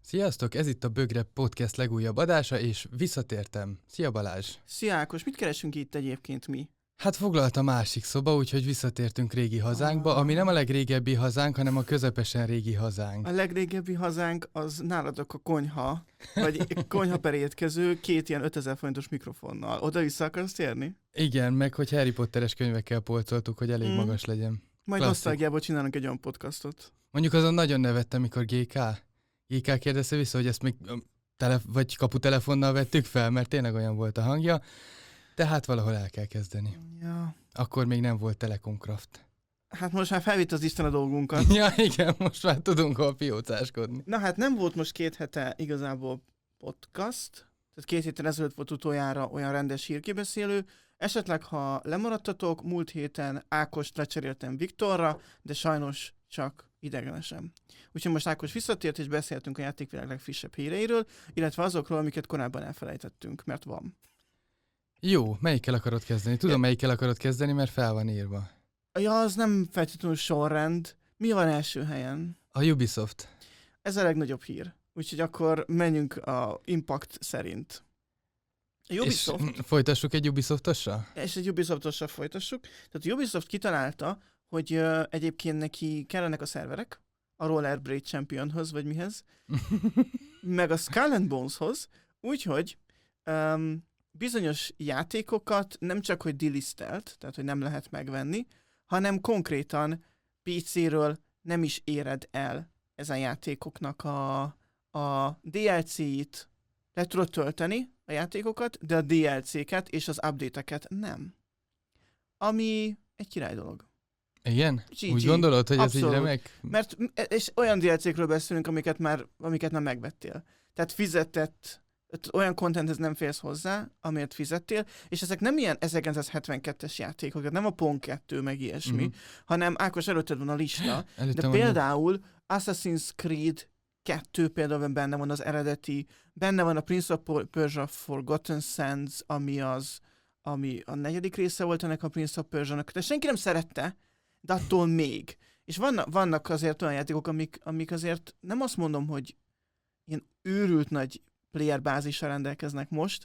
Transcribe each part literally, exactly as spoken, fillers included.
Sziasztok, ez itt a Bögre Podcast legújabb adása, és visszatértem. Szia Balázs! Szia Ákos, mit keresünk itt egyébként mi? Hát foglalt a másik szoba, úgyhogy visszatértünk régi hazánkba, Ah. ami nem a legrégebbi hazánk, hanem a közepesen régi hazánk. A legrégebbi hazánk az nálatok a konyha, vagy konyha per étkező, két ilyen ötezer forintos mikrofonnal. Oda vissza akarsz térni? Igen, meg hogy Harry Potteres könyvekkel polcoltuk, hogy elég Mm. magas legyen. Majd Klasszik. nosztalgiából csinálunk egy olyan podcastot. Mondjuk azon nagyon nevettem, mikor gé ká. gé ká kérdezte vissza, hogy ezt még öm, tele- vagy kaputelefonnal vettük fel, mert tényleg olyan volt a hangja. Tehát valahol el kell kezdeni. Ja. Akkor még nem volt Telekom Craft. Hát most már felvitt az Isten a dolgunkat. Ja, igen, most már tudunk hol piócáskodni. Na hát nem volt most két hete igazából podcast, tehát két héten ezelőtt volt utoljára olyan rendes hírkibeszélő. Esetleg, ha lemaradtatok, múlt héten Ákost lecseréltem Viktorra, de sajnos csak idegenesen. Úgyhogy most Ákos visszatért, és beszéltünk a játékvilág legfrissebb híreiről, illetve azokról, amiket korábban elfelejtettünk, mert van. Jó, melyikkel akarod kezdeni? Tudom, Ja. melyikkel akarod kezdeni, mert fel van írva. Ja, az nem feltétlenül sorrend. Mi van első helyen? A Ubisoft. Ez a legnagyobb hír. Úgyhogy akkor menjünk a Impact szerint. A Ubisoft, És folytassuk egy Ubisoftossal? és egy Ubisoftossal folytassuk. Tehát a Ubisoft kitalálta, hogy uh, egyébként neki kellenek a szerverek, a Rollerblade Championhoz, vagy mihez, meg a Skull and Boneshoz, úgyhogy um, bizonyos játékokat nem csak, hogy delistelt, tehát, hogy nem lehet megvenni, hanem konkrétan pé céről nem is éred el ezen játékoknak a, a dé el cé-it. Le tudod tölteni a játékokat, de a dé el cé-ket és az update-eket nem. Ami egy király dolog. Igen? gé Úgy gé. gondolod, hogy ez így Abszolút. remek? Mert és olyan dé el cé-kről beszélünk, amiket már amiket nem megvettél. Tehát fizetett, olyan contenthez nem férsz hozzá, amiért fizettél, és ezek nem ilyen ezerkilencszázhetvenkettes játékok, tehát nem a pont kettő meg ilyesmi, Mhm. hanem Ákos előtted van a lista, Előttem de van- például Assassin's Creed kettő például benne van az eredeti, benne van a Prince of Persia Forgotten Sands, ami az, ami a negyedik része volt ennek a Prince of Persia-nak, de senki nem szerette, de attól még. És vannak, vannak azért olyan játékok, amik, amik azért nem azt mondom, hogy ilyen őrült nagy player bázissal rendelkeznek most,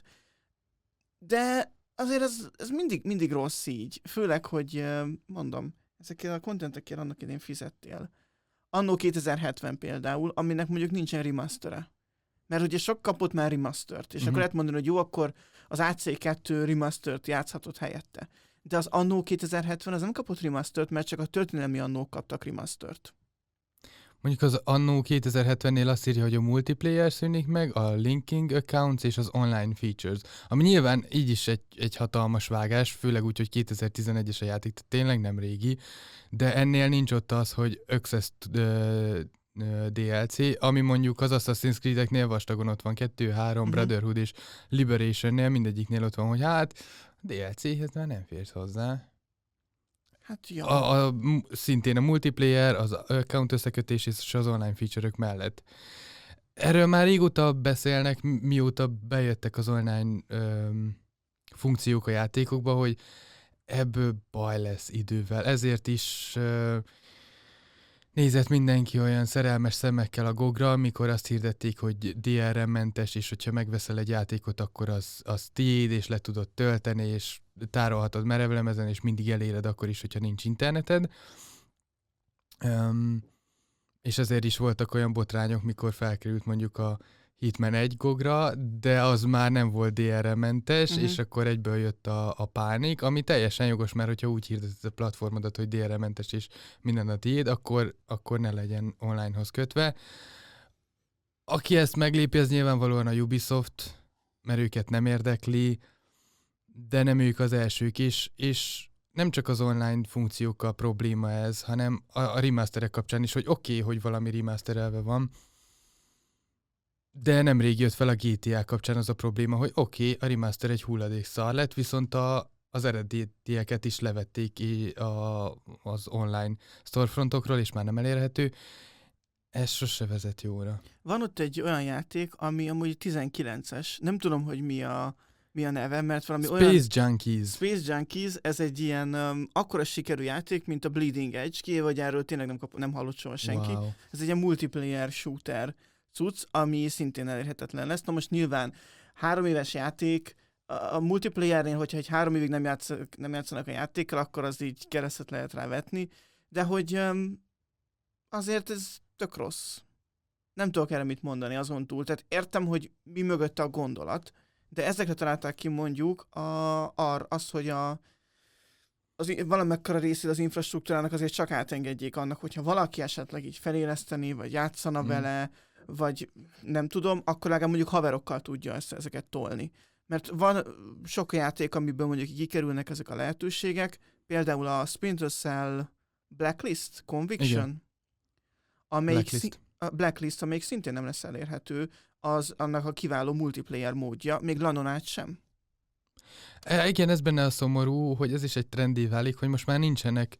de azért ez, ez mindig, mindig rossz így. Főleg, hogy eh, mondom, ezekkel a contentekkel annak idén fizettél. Annó kétezer-hetven például, aminek mondjuk nincsen remastere. Mert ugye sok kapott már remastert, és Mhm. akkor lehet mondani, hogy jó, akkor az á cé kettő remastert játszhatott helyette. De az Annó kétezer-hetven az nem kapott remastert, mert csak a történelmi Annók kaptak remastert. Mondjuk az Anno kétezer-hetvennél azt írja, hogy a multiplayer szűnik meg, a linking accounts és az online features. Ami nyilván így is egy, egy hatalmas vágás, főleg úgy, hogy kétezer-tizenegyes a játék, tehát tényleg nem régi, de ennél nincs ott az, hogy Access uh, dé el cé, ami mondjuk az Assassin's Creed-eknél vastagon ott van, kettő, három, Mhm. Brotherhood és Liberationnél mindegyiknél ott van, hogy hát dé el céhez már nem férsz hozzá. Hát ja. A, a, m- szintén a multiplayer, az account összekötés és az online feature-ök mellett. Erről már régóta beszélnek, mi- mióta bejöttek az online öm, funkciók a játékokba, hogy ebből baj lesz idővel. Ezért is ö, nézett mindenki olyan szerelmes szemekkel a gogra, amikor azt hirdették, hogy dé er em-mentes, és hogyha megveszel egy játékot, akkor az, az tiéd, és le tudod tölteni, és tárolhatod merevlemezen, és mindig eléred akkor is, hogyha nincs interneted. Um, és ezért is voltak olyan botrányok, mikor felkerült mondjuk a Hitman egy gogra, de az már nem volt dé er em-mentes, Mhm. és akkor egyből jött a, a pánik, ami teljesen jogos, mert hogyha úgy hirdeted a platformodat, hogy dé er em-mentes és minden a tiéd, akkor, akkor ne legyen onlinehoz kötve. Aki ezt meglépi, az nyilvánvalóan a Ubisoft, mert őket nem érdekli, de nem ők az elsők is, és nem csak az online funkciókkal probléma ez, hanem a, a remasterek kapcsán is, hogy oké, okay, hogy valami remasterelve van, de nemrég jött fel a gé té á kapcsán az a probléma, hogy oké, okay, a remaster egy hulladék szar lett, viszont a, az eredetieket is levették ki a, az online storefrontokról, és már nem elérhető. Ez sose vezet jóra. Van ott egy olyan játék, ami amúgy tizenkilences, nem tudom, hogy mi a, mi a neve, mert valami Space olyan... Junkies. Space Junkies, ez egy ilyen um, akkora sikerű játék, mint a Bleeding Edge, ki vagy erről tényleg nem, kap, nem hallott soha senki. Wow. Ez egy ilyen multiplayer shooter. cucc, ami szintén elérhetetlen lesz. Na most nyilván három éves játék, a, a multiplayernél, hogyha egy három évig nem, játsz, nem játszanak a játékkal, akkor az így keresztet lehet rá vetni, de hogy um, azért ez tök rossz. Nem tudok erre mit mondani azon túl. Tehát értem, hogy mi mögötte a gondolat, de ezekre találták ki mondjuk a, ar, az, hogy a az valamekkora részét az infrastruktúrának azért csak átengedjék annak, hogyha valaki esetleg így feléleszteni, vagy játszana hmm. vele, vagy nem tudom, akkor legalább mondjuk haverokkal tudja ezt, ezeket tolni. Mert van sok játék, amiből mondjuk kikerülnek ezek a lehetőségek, például a Splinter Cell Blacklist, Conviction, Igen. amelyik Blacklist. Szi- a Blacklist, amelyik szintén nem lesz elérhető, az annak a kiváló multiplayer módja, még LAN-on át sem. E, igen, ez benne a szomorú, hogy ez is egy trendé válik, hogy most már nincsenek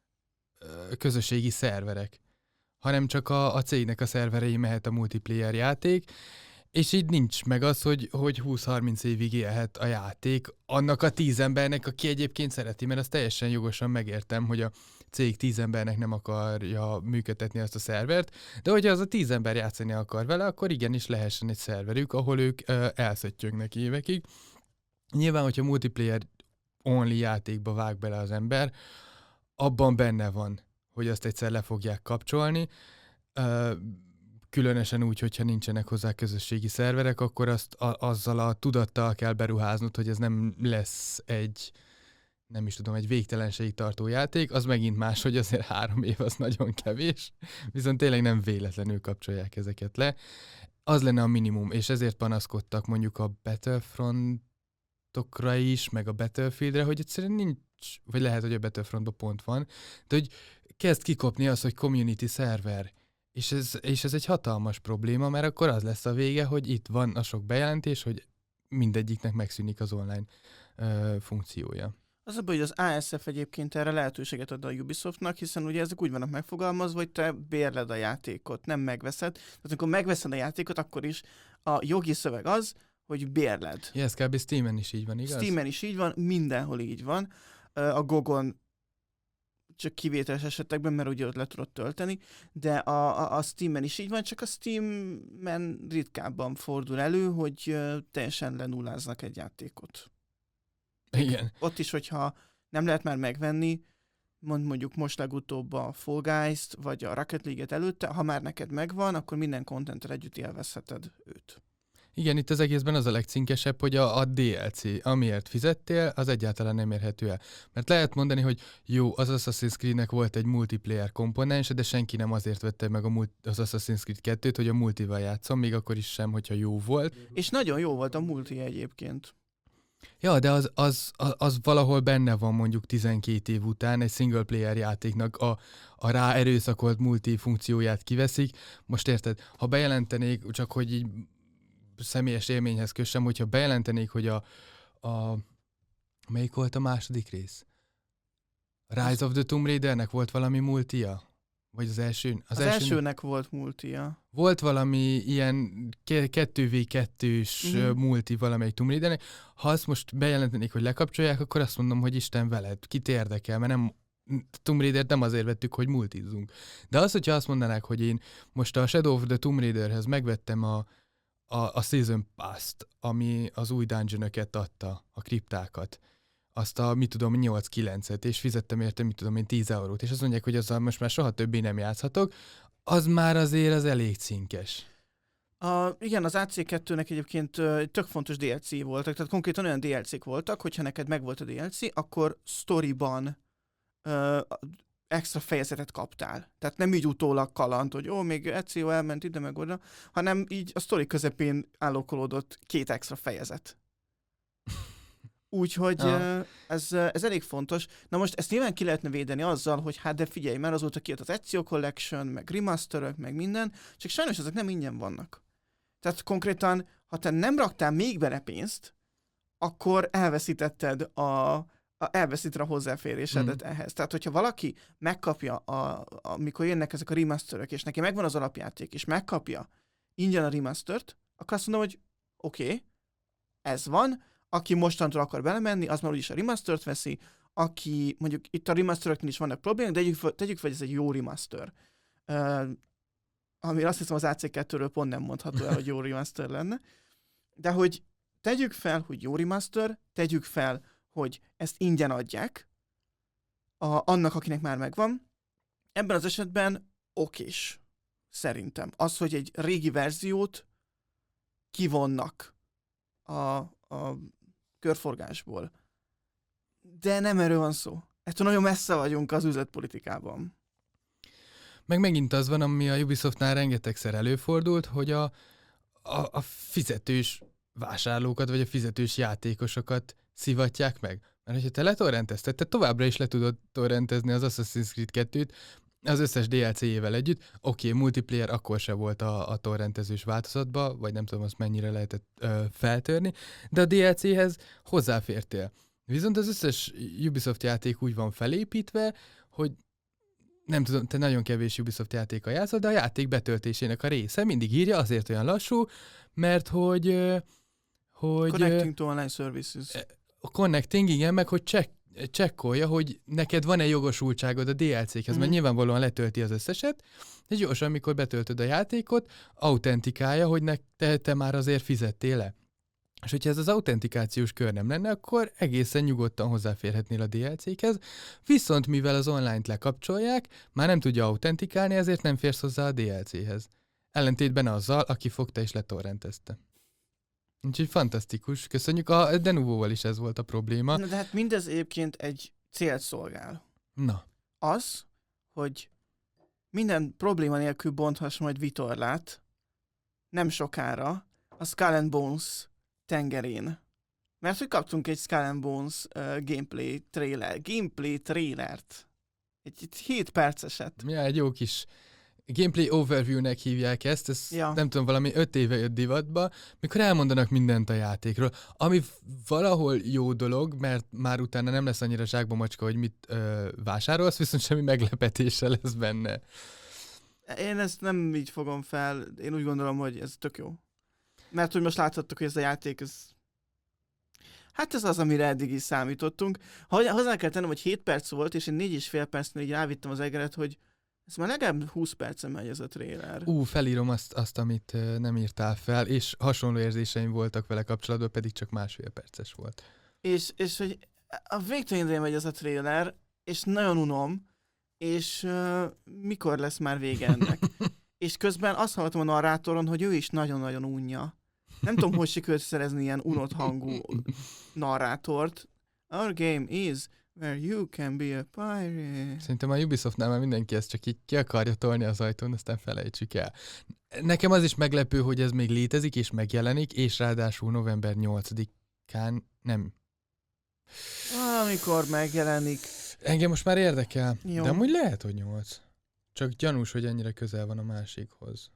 ö, közösségi szerverek, hanem csak a, a cégnek a szerverei mehet a multiplayer játék, és így nincs meg az, hogy, hogy húsz-harminc évig élhet a játék annak a tíz embernek, aki egyébként szereti, mert azt teljesen jogosan megértem, hogy a cég tíz embernek nem akarja működtetni azt a szervert, de hogyha az a tíz ember játszani akar vele, akkor igenis lehessen egy szerverük, ahol ők ö, elszöttyögnek évekig. Nyilván, hogyha multiplayer only játékba vág bele az ember, abban benne van, hogy azt egyszer le fogják kapcsolni, ö, különösen úgy, hogyha nincsenek hozzá közösségi szerverek, akkor azt a, azzal a tudattal kell beruháznod, hogy ez nem lesz egy, nem is tudom, egy végtelenségig tartó játék, az megint más, hogy azért három év az nagyon kevés, viszont tényleg nem véletlenül kapcsolják ezeket le. Az lenne a minimum, és ezért panaszkodtak mondjuk a Battlefrontokra is, meg a Battlefieldre, hogy egyszerűen nincs, vagy lehet, hogy a Battlefrontban pont van, de hogy kezd kikopni az, hogy community szerver. És ez, és ez egy hatalmas probléma, mert akkor az lesz a vége, hogy itt van a sok bejelentés, hogy mindegyiknek megszűnik az online ö, funkciója. Az a baj, hogy az á es ef egyébként erre lehetőséget ad a Ubisoftnak, hiszen ugye ezek úgy vannak megfogalmazva, hogy te bérled a játékot, nem megveszed. Tehát amikor megveszed a játékot, akkor is a jogi szöveg az, hogy bérled. Ja, ez kb. Steamen is így van, igaz? Steamen is így van, mindenhol így van. A Gogon csak kivételes esetekben, mert ugye ott le tudod tölteni, de a, a, a Steamen is így van, csak a Steamen ritkábban fordul elő, hogy uh, teljesen lenulláznak egy játékot. Igen. Ott is, hogyha nem lehet már megvenni, mond mondjuk most legutóbb a Fall Guys-t, vagy a Rocket League-et előtte, ha már neked megvan, akkor minden contenttel együtt élvezheted őt. Igen, itt az egészben az a legcinkesebb, hogy a, a dé el cé, amiért fizettél, az egyáltalán nem érhető el. Mert lehet mondani, hogy jó, az Assassin's Creed-nek volt egy multiplayer komponense, de senki nem azért vette meg a multi, az Assassin's Creed kettőt, hogy a multival játszom, még akkor is sem, hogyha jó volt. És nagyon jó volt a multi egyébként. Ja, de az, az, az, az valahol benne van mondjuk tizenkét év után, egy single player játéknak a, a rá erőszakolt multi funkcióját kiveszik. Most érted, ha bejelentenék, csak hogy így személyes élményhez kössem, hogyha bejelentenék, hogy a, a melyik volt a második rész? Rise of the Tomb Raidernek volt valami multia? Vagy az első? Az, az elsőnek volt multia. Volt valami ilyen kettő vé kettős mm-hmm. multi valamelyik Tomb Raidernek. Ha azt most bejelentenék, hogy lekapcsolják, akkor azt mondom, hogy Isten veled, kit érdekel, mert nem Tomb Raider nem azért vettük, hogy multizzunk. De az, hogyha azt mondanák, hogy én most a Shadow of the Tomb Raiderhez megvettem a A, a Season Pass-t, ami az új dungeonöket adta, a kriptákat, azt a, mit tudom, nyolc-kilencet, és fizettem érte, mit tudom én, tíz eurót, és azt mondják, hogy azzal most már soha többé nem játszhatok, az már azért az elég cinkes. A, igen, az á cé kettőnek egyébként uh, tök fontos dé el cé voltak, tehát konkrétan olyan dé el cék voltak, hogyha neked megvolt a dé el cé, akkor storyban uh, extra fejezetet kaptál. Tehát nem így utólag kaland, hogy ó, még Ezio elment ide meg oda, hanem így a sztori közepén állokolódott két extra fejezet. Úgyhogy ah. ez, ez elég fontos. Na most ezt nyilván ki lehetne védeni azzal, hogy hát de figyelj, már azóta kijött az Ezio Collection, meg remasterök, meg minden, csak sajnos ezek nem ingyen vannak. Tehát konkrétan, ha te nem raktál még bele pénzt, akkor elveszítetted a elveszíted a hozzáférésedet mm. ehhez. Tehát, hogyha valaki megkapja, a, amikor jönnek ezek a remasterök, és neki megvan az alapjáték, és megkapja ingyen a remastert, akkor azt mondom, hogy oké, okay, ez van, aki mostantól akar belemenni, az már úgyis a remastert veszi, aki, mondjuk itt a remasteröknél is vannak problémák, de tegyük, tegyük fel, hogy ez egy jó remaster. Uh, ami azt hiszem az á cé kettőről pont nem mondható el, hogy jó remaster lenne, de hogy tegyük fel, hogy jó remaster, tegyük fel, hogy ezt ingyen adják a, annak, akinek már megvan. Ebben az esetben okés, szerintem. Az, hogy egy régi verziót kivonnak a, a körforgásból. De nem erről van szó. Ettől nagyon messze vagyunk az üzletpolitikában. Meg megint az van, ami a Ubisoftnál rengetegszer előfordult, hogy a, a, a fizetős vásárlókat, vagy a fizetős játékosokat szivatják meg. Mert hogyha te letorrentezted, te továbbra is le tudod torrentezni az Assassin's Creed kettőt, az összes dé el cé-jével együtt. Oké, okay, multiplayer akkor se volt a, a torrentezős változatban, vagy nem tudom azt mennyire lehetett ö, feltörni, de a dé el cé-hez hozzáfértél. Viszont az összes Ubisoft játék úgy van felépítve, hogy nem tudom, te nagyon kevés Ubisoft játékkal játszol, de a játék betöltésének a része mindig írja, azért olyan lassú, mert hogy... hogy Connecting to online services. A connecting, igen, meg hogy check, csekkolja, hogy neked van-e jogosultságod a dé el cé-hez, mm. mert nyilvánvalóan letölti az összeset, és gyorsan, amikor betöltöd a játékot, autentikálja, hogy ne, te, te már azért fizettél le. És hogyha ez az autentikációs kör nem lenne, akkor egészen nyugodtan hozzáférhetnél a dé el cé-hez, viszont mivel az online-t lekapcsolják, már nem tudja autentikálni, ezért nem férsz hozzá a dé el cé-hez. Ellentétben azzal, aki fogta és letorrentezte. Úgyhogy fantasztikus. Köszönjük. A Denuvo-val is ez volt a probléma. Na de hát mindez egyébként egy célt szolgál. Na. Az, hogy minden probléma nélkül bonthass majd vitorlát nem sokára a Skull and Bones tengerén. Mert hogy kaptunk egy Skull and Bones uh, gameplay trailer, gameplay trailert. Egy, egy hét perceset. Ja, egy jó kis gameplay overview-nek hívják ezt, ez ja. nem tudom, valami öt éve jött divatba, mikor elmondanak mindent a játékról, ami valahol jó dolog, mert már utána nem lesz annyira zsákba macska, hogy mit ö, vásárolsz, viszont semmi meglepetése lesz benne. Én ezt nem így fogom fel, én úgy gondolom, hogy ez tök jó. Mert hogy most láthattuk, hogy ez a játék, ez... hát ez az, amire eddig is számítottunk. Hozzá kell tennem, hogy hét perc volt, és én négy és fél percnél így rávittem az egeret, hogy ez már legalább húsz percen megy ez a trailer. Ú, felírom azt, azt, amit uh, nem írtál fel, és hasonló érzéseim voltak vele kapcsolatban, pedig csak másfél perces volt. És, és hogy a végtelenre megy ez a trailer, és nagyon unom, és uh, mikor lesz már vége ennek? És közben azt hallottam a narrátoron, hogy ő is nagyon-nagyon unja. Nem tudom, hogy sikerült szerezni ilyen unott hangú narrátort. Our game is where you can be a pirate. Szerintem a Ubisoftnál már mindenki ezt csak így ki akarja tolni az ajtón, aztán felejtsük el. Nekem az is meglepő, hogy ez még létezik, és megjelenik, és ráadásul november nyolcadikán nem. Amikor megjelenik. Engem most már érdekel, Jó. De amúgy lehet, hogy nyolc. Csak gyanús, hogy ennyire közel van a másikhoz.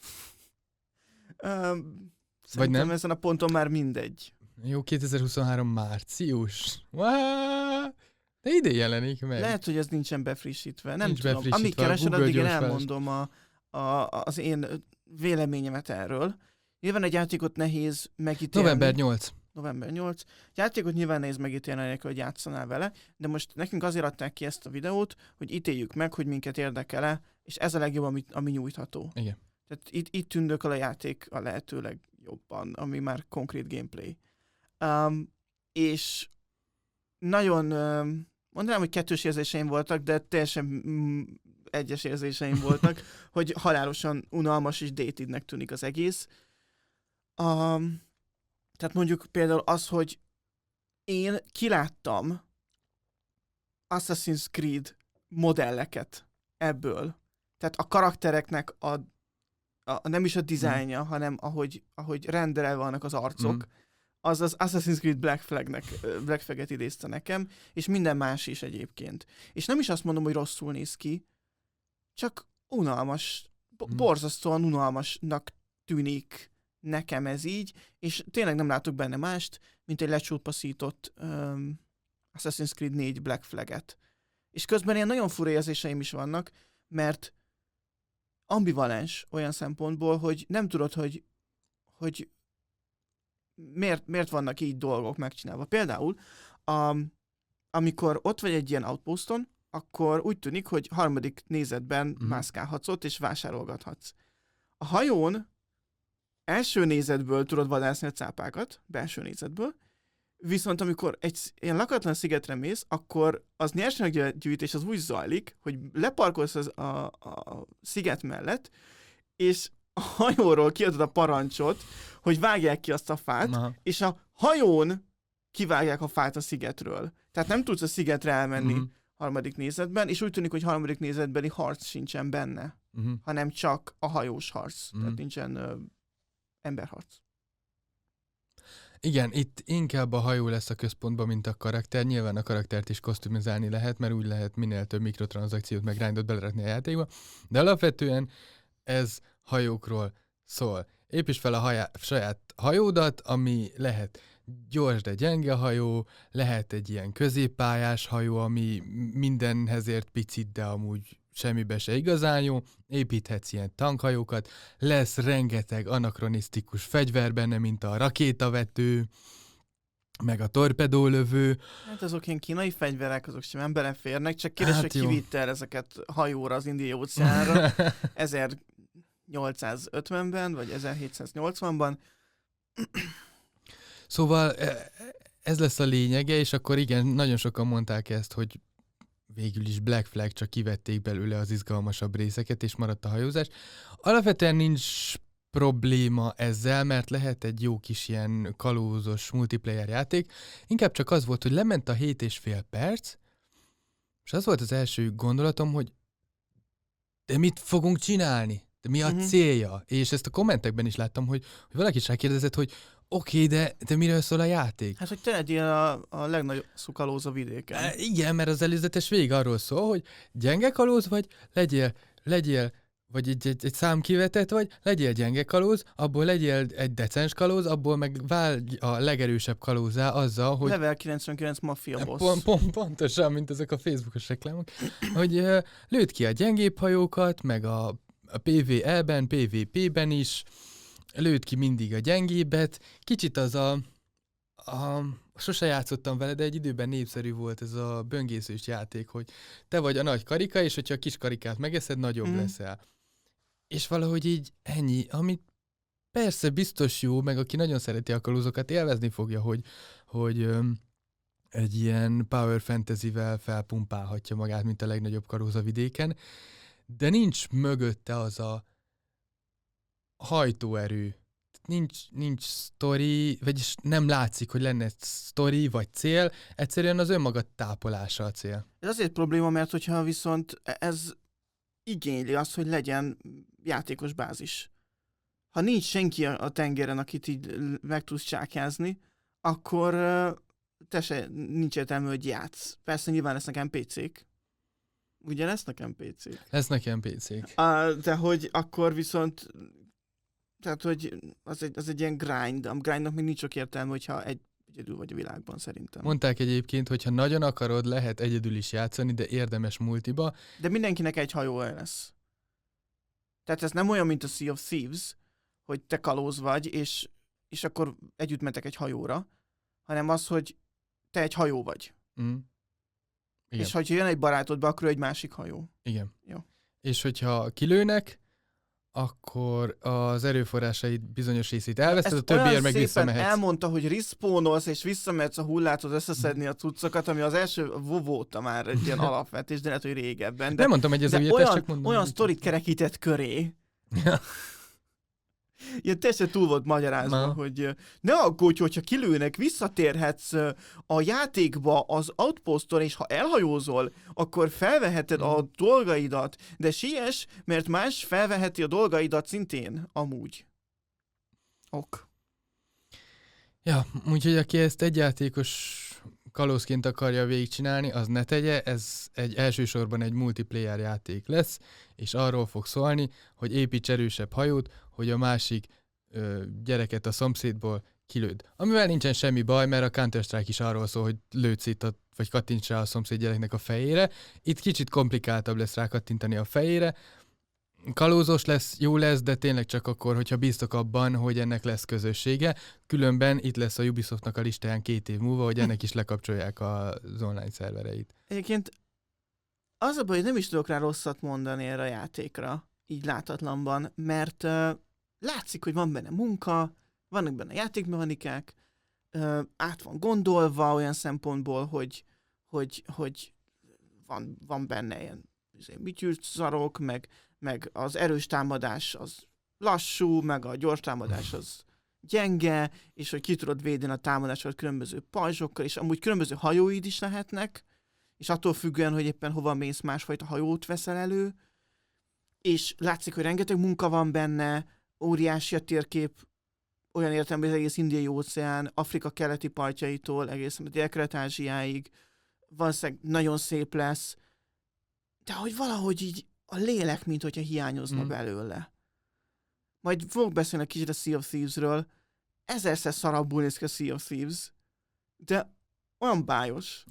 Um, Vagy nem? Ezen a ponton már mindegy. Jó, kétezer-huszonhárom március. Wow! De idén jelenik meg. Lehet, hogy ez nincsen befrissítve. Nem Nincs tudom. befrissítve. Amíg keresed, addig én gyors elmondom a, a, az én véleményemet erről. Nyilván egy játékot nehéz megítélni. november nyolc. november nyolc. Játékot nyilván nehéz megítélni, nélkül, hogy játszanál vele, de most nekünk azért adták ki ezt a videót, hogy ítéljük meg, hogy minket érdekel-e, és ez a legjobb, ami, ami nyújtható. Igen. Tehát itt, itt tündököl a játék a lehetőleg jobban, ami már konkrét gameplay. Um, és nagyon, um, mondanám, hogy kettős érzéseim voltak, de teljesen mm, egyes érzéseim voltak, hogy halálosan unalmas és datednek tűnik az egész. Um, tehát mondjuk például az, hogy én kiláttam Assassin's Creed modelleket ebből. Tehát a karaktereknek a, a nem is a dizájnja, mm. hanem ahogy, ahogy rendelve vannak az arcok, mm. az az Assassin's Creed Black Flagnek, Black Flag-et idézte nekem, és minden más is egyébként. És nem is azt mondom, hogy rosszul néz ki, csak unalmas, mm. borzasztóan unalmasnak tűnik nekem ez így, és tényleg nem látok benne mást, mint egy lecsúpaszított um, Assassin's Creed négy Black Flag-et. És közben ilyen nagyon fura érzéseim is vannak, mert ambivalens olyan szempontból, hogy nem tudod, hogy, hogy miért, miért vannak így dolgok megcsinálva. Például, um, amikor ott vagy egy ilyen outposton, akkor úgy tűnik, hogy harmadik nézetben mm. mászkálhatsz ott, és vásárolgathatsz. A hajón első nézetből tudod vadászni a cápákat, belső nézetből, viszont amikor egy ilyen lakatlan szigetre mész, akkor az nyersanyaggyűjtés az úgy zajlik, hogy leparkolsz az a, a sziget mellett, és a hajóról kiadod a parancsot, hogy vágják ki azt a fát, Aha. és a hajón kivágják a fát a szigetről. Tehát nem tudsz a szigetre elmenni Uh-huh. harmadik nézetben, és úgy tűnik, hogy harmadik nézetbeli harc sincsen benne, Uh-huh. hanem csak a hajós harc. Mhm. Tehát nincsen ö, emberharc. Igen, itt inkább a hajó lesz a központban, mint a karakter. Nyilván a karaktert is kosztümizálni lehet, mert úgy lehet minél több mikrotranszakciót meg grindot belerakni a játékba, de alapvetően ez hajókról szól. Építs fel a hajá, saját hajódat, ami lehet gyors, de gyenge hajó, lehet egy ilyen középpályás hajó, ami mindenhez ért picit, de amúgy semmibe se igazán jó, építhetsz ilyen tankhajókat, lesz rengeteg anakronisztikus fegyver benne, mint a rakétavető, meg a torpedólövő. Hát azok ilyen kínai fegyverek, azok sem beleférnek, csak kérdés, Hát hogy jó. kivitte el ezeket hajóra az Indiai óceánra ezernyolcszázötvenben, vagy ezerhétszáznyolcvanban. Szóval e- ez lesz a lényege, és akkor igen, nagyon sokan mondták ezt, hogy végül is Black Flag, csak kivették belőle az izgalmasabb részeket, és maradt a hajózás. Alapvetően nincs probléma ezzel, mert lehet egy jó kis ilyen kalózos multiplayer játék. Inkább csak az volt, hogy lement a hét és fél perc, és az volt az első gondolatom, hogy de mit fogunk csinálni? De mi a Mhm. célja? És ezt a kommentekben is láttam, hogy, hogy valaki is rákérdezett, hogy oké, okay, de, de miről szól a játék? Hát, hogy te legyél a, a legnagyobb szukalóz a vidéken. E, igen, mert az előzetes végig arról szól, hogy gyenge kalóz vagy, legyél, legyél, vagy egy, egy, egy számkivetett vagy, legyél gyenge kalóz, abból legyél egy decens kalóz, abból meg válj a legerősebb kalózá azzal, hogy Level kilencvenkilenc maffia boss. Pont, pont, pontosan, mint ezek a Facebookos reklámok, hogy uh, lőd ki a gyengébb hajókat, meg a, a pé vé é-ben, pé vé pé-ben is, lőd ki mindig a gyengébbet, kicsit az a, a sose játszottam vele, de egy időben népszerű volt ez a böngészős játék, hogy te vagy a nagy karika, és hogyha a kis karikát megeszed, nagyobb Mhm. mm. leszel. És valahogy így ennyi, amit persze biztos jó, meg aki nagyon szereti a kalózokat, élvezni fogja, hogy, hogy öm, egy ilyen power fantasy-vel felpumpálhatja magát, mint a legnagyobb kalóz a vidéken, de nincs mögötte az a hajtóerő. Nincs, nincs sztori, vagyis nem látszik, hogy lenne sztori vagy cél, egyszerűen az önmaga tápolása a cél. Ez azért probléma, mert hogyha viszont ez igényli azt, hogy legyen játékos bázis. Ha nincs senki a tengeren, akit így meg tudsz csákjázni, akkor ö, te se nincs értelme, hogy játsz. Persze nyilván lesznek en pé cék. Ugye lesznek en pé cék? Ez nekem pé cék. Ah, de hogy akkor viszont, tehát hogy az egy, az egy ilyen grind, a grindnak még nincs sok értelme, hogyha egy, egyedül vagy a világban szerintem. Mondták egyébként, hogy ha nagyon akarod, lehet egyedül is játszani, de érdemes multiba. De mindenkinek egy hajója lesz. Tehát ez nem olyan, mint a Sea of Thieves, hogy te kalóz vagy, és, és akkor együtt mentek egy hajóra, hanem az, hogy te egy hajó vagy. Mm. Igen. És hogyha jön egy barátodba, akkor ő egy másik hajó. Igen. Jó. És hogyha kilőnek, akkor az erőforrásait bizonyos részét elveszted, a Ezt többiért olyan meg szépen visszamehetsz. elmondta, hogy respawnolsz, és visszamehetsz a hullátod összeszedni a cuccokat, ami az első WoW óta már egy ilyen alapvetés, de lehet, hogy régebben. De, Nem mondtam, hogy ez de a olyan, csak mondom. olyan hogy- sztorit kerekített köré. Ja. Ilyen teljesen túl volt magyarázva, Na. hogy ö, ne aggódj, hogyha kilőnek, visszatérhetsz ö, a játékba az outposton, és ha elhajózol, akkor felveheted a dolgaidat, de siess, mert más felveheti a dolgaidat szintén, amúgy. Ok. Ja, úgyhogy aki ezt egyjátékos kalózként akarja végigcsinálni, az ne tegye, ez egy elsősorban egy multiplayer játék lesz, és arról fog szólni, hogy építs erősebb hajót, hogy a másik ö, gyereket a szomszédból kilőd. Amivel nincsen semmi baj, mert a Counter-Strike is arról szól, hogy lőd szét a, vagy kattints rá a szomszéd gyereknek a fejére. Itt kicsit komplikáltabb lesz rákattintani a fejére. Kalózos lesz, jó lesz, de tényleg csak akkor, hogyha bíztok abban, hogy ennek lesz közössége. Különben itt lesz a Ubisoftnak a listáján két év múlva, hogy ennek is lekapcsolják az online szervereit. Egyébként az a baj, hogy nem is tudok rá rosszat mondani erre a játékra. így látatlanban, mert uh, látszik, hogy van benne munka, vannak benne játékmechanikák, uh, át van gondolva olyan szempontból, hogy, hogy, hogy van, van benne ilyen mityűszarok, meg, meg az erős támadás az lassú, meg a gyors támadás az gyenge, és hogy ki tudod védeni a támadásokat különböző pajzsokkal, és amúgy különböző hajóid is lehetnek, és attól függően, hogy éppen hova mész, másfajta hajót veszel elő, és látszik, hogy rengeteg munka van benne, óriási a térkép, olyan értelemben, hogy az egész Indiai óceán, Afrika keleti partjaitól egészen a Dél-Kelet-Ázsiáig, valószínűleg nagyon szép lesz, de hogy valahogy így a lélek, mint hogyha hiányozna mm. belőle. Majd fogok beszélni kicsit a Sea of Thieves-ről, ezerszer szarabbul néz ki a Sea of Thieves, de olyan bájos.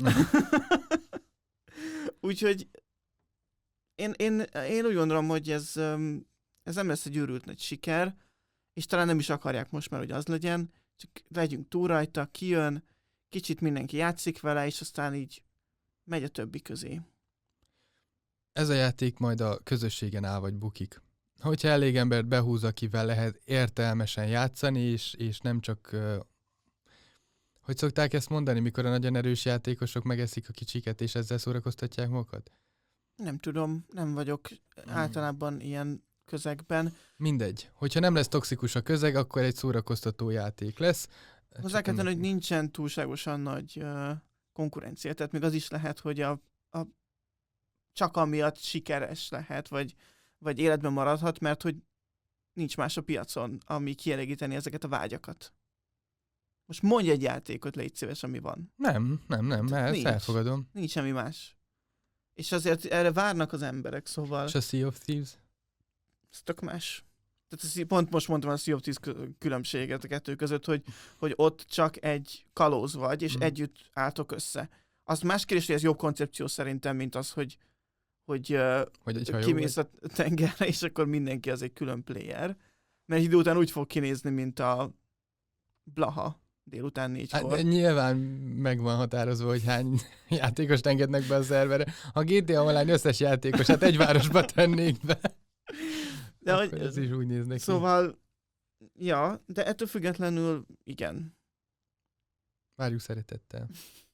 Úgyhogy én, én, én úgy gondolom, hogy ez, ez nem lesz egy őrült nagy siker, és talán nem is akarják most már, hogy az legyen, csak legyünk túl rajta, kijön, kicsit mindenki játszik vele, és aztán így megy a többi közé. Ez a játék majd a közösségen áll vagy bukik. Hogyha elég embert behúz, akivel lehet értelmesen játszani, és, és nem csak... Uh, hogy szokták ezt mondani, mikor a nagyon erős játékosok megeszik a kicsiket, és ezzel szórakoztatják magukat? Nem tudom, nem vagyok hmm. általában ilyen közegben. Mindegy. Hogyha nem lesz toxikus a közeg, akkor egy szórakoztató játék lesz. Hozzá kell tenni, hogy nincsen túlságosan nagy uh, konkurencia, tehát még az is lehet, hogy a, a csak amiatt sikeres lehet, vagy, vagy életben maradhat, mert hogy nincs más a piacon, ami kielégíteni ezeket a vágyakat. Most mondj egy játékot, légy szíves, ami van. Nem, nem, nem, mert ezt elfogadom. Nincs semmi más. És azért erre várnak az emberek, szóval... És a Sea of Thieves? Ez tök más. Tehát pont most mondtam a Sea of Thieves különbséget a kettő között, hogy, hogy ott csak egy kalóz vagy, és mm. együtt álltok össze. Az más kérdés, hogy ez jobb koncepció szerintem, mint az, hogy, hogy, hogy kimész a tengerre, és akkor mindenki az egy külön player. Mert idő után úgy fog kinézni, mint a Blaha délután négykor. Hát, nyilván meg van határozva, hogy hány játékost engednek be a szerverre. A gé té á Online összes játékosát egy városba tennék be. De hogy, ez is úgy néz neki. Szóval, ja, de ettől függetlenül igen. Várjuk szeretettel.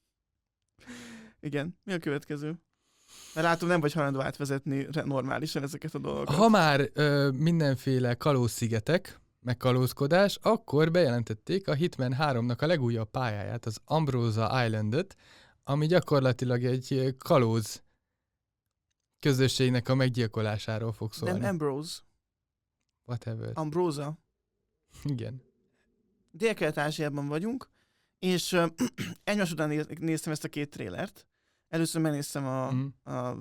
Igen. Mi a következő? Mert látom, nem vagy hajlandó átvezetni normálisan ezeket a dolgokat. Ha már ö, mindenféle kalózszigetek, meg kalózkodás, akkor bejelentették a Hitman háromnak a legújabb pályáját, az Ambrosia Islandet, ami gyakorlatilag egy kalóz közösségnek a meggyilkolásáról fog szólni. Nem Ambrose. Whatever. Ambrosia. Igen. Dél-Kelet-Ázsiában vagyunk, és uh, egymás után néztem ezt a két trélert. Először megnéztem a... Mm. a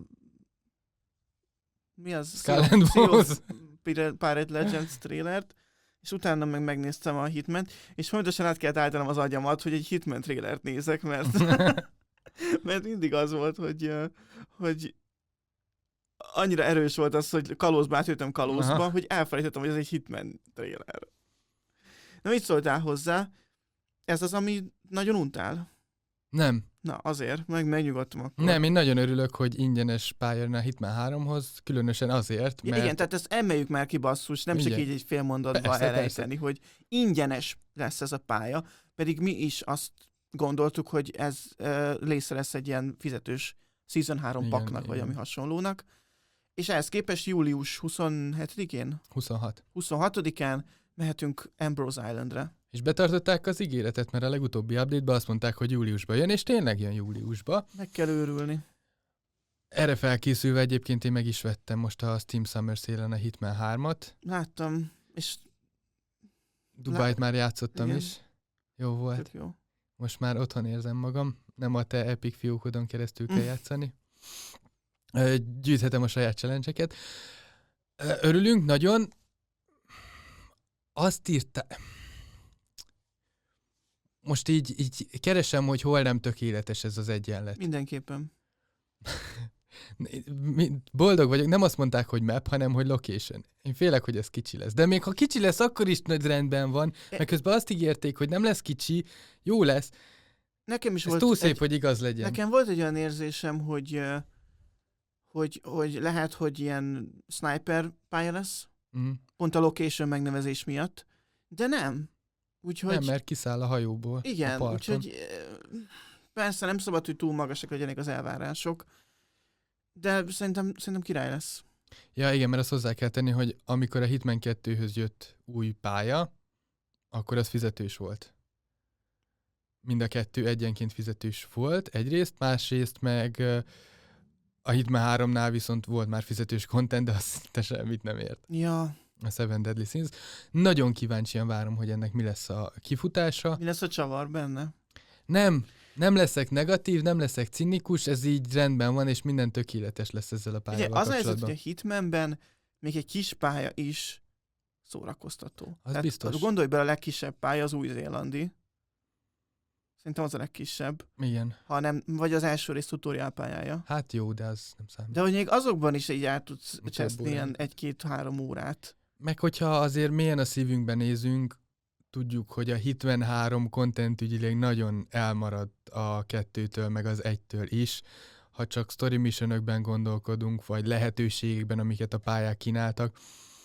mi az? Skull and Bones. Pirate Legends trélert, és utána meg megnéztem a Hitman-t, és fontosan át kellett állítanom az agyamat, hogy egy Hitman trélert nézek, mert, mert mindig az volt, hogy, hogy annyira erős volt az, hogy kalózba átjöttem kalózba, aha, hogy elfelejtettem, hogy ez egy Hitman tréler. Na, mit szóltál hozzá? Ez az, ami nagyon untál? Nem. Na, azért, meg megnyugodtam akkor. Nem, én nagyon örülök, hogy ingyenes pálya jön a Hitman háromhoz, különösen azért, mert... Ja, igen, tehát ezt emeljük már ki, basszus, nem igen, csak így egy fél mondatba elejteni, hogy ingyenes lesz ez a pálya, pedig mi is azt gondoltuk, hogy ez uh, része lesz egy ilyen fizetős Season három igen, paknak, igen, vagy ami hasonlónak. És ehhez képest július huszonhetedikén? huszonhat. huszonhatodikán mehetünk Ambrose Islandre. És betartották az ígéretet, mert a legutóbbi update-ban azt mondták, hogy júliusba jön, és tényleg jön júliusba. Meg kell őrülni. Erre felkészülve egyébként én meg is vettem most a Steam Summer Sale-en a Hitman hármat. Láttam, és... Dubájt Lá... már játszottam igen, is. Jó volt. Jó. Most már otthon érzem magam. Nem a te epic fiókodon keresztül kell játszani. Gyűjthetem a saját challenge-eket. Örülünk nagyon. Azt írta... Most így, így keresem, hogy hol nem tökéletes ez az egyenlet. Mindenképpen. Boldog vagyok, nem azt mondták, hogy map, hanem hogy location. Én félek, hogy ez kicsi lesz. De még ha kicsi lesz, akkor is nagy rendben van, mert közben azt ígérték, hogy nem lesz kicsi, jó lesz. Nekem is ez volt túl szép, egy, hogy igaz legyen. Nekem volt egy olyan érzésem, hogy, hogy, hogy lehet, hogy ilyen sniper pálya lesz, Mm. pont a location megnevezés miatt, de nem. Úgyhogy... Nem, mert kiszáll a hajóból igen, a parton. úgyhogy eh, persze nem szabad, hogy túl magasak legyenek az elvárások, de szerintem, szerintem király lesz. Ja, igen, mert azt hozzá kell tenni, hogy amikor a Hitman kettőhöz jött új pálya, akkor az fizetős volt. Mind a kettő egyenként fizetős volt egyrészt, másrészt meg ö, a Hitman háromnál viszont volt már fizetős content, de az szinte semmit nem ért. Ja, A Seven Deadly Sins. Nagyon kíváncsian várom, hogy ennek mi lesz a kifutása. mi lesz a csavar benne? Nem, nem leszek negatív, nem leszek cinikus, ez így rendben van, és minden tökéletes lesz ezzel a Ugye pályával az a helyzet, kapcsolatban. hogy a Hitmanben még egy kis pálya is szórakoztató. Az biztos. Gondolj bele, a legkisebb pálya az új-zélandi. Szerintem az a legkisebb. Igen. Ha nem, vagy az első rész tutoriál pályája. Hát jó, de az nem számít. De hogy még azokban is így át tudsz Több cseszni órán. ilyen egy-két-három órát. Meg hogyha azért mélyen a szívünkben nézünk, tudjuk, hogy a Hitman három content ügyileg nagyon elmaradt a kettőtől, meg az egytől is. Ha csak story missionökben gondolkodunk, vagy lehetőségekben, amiket a pályák kínáltak,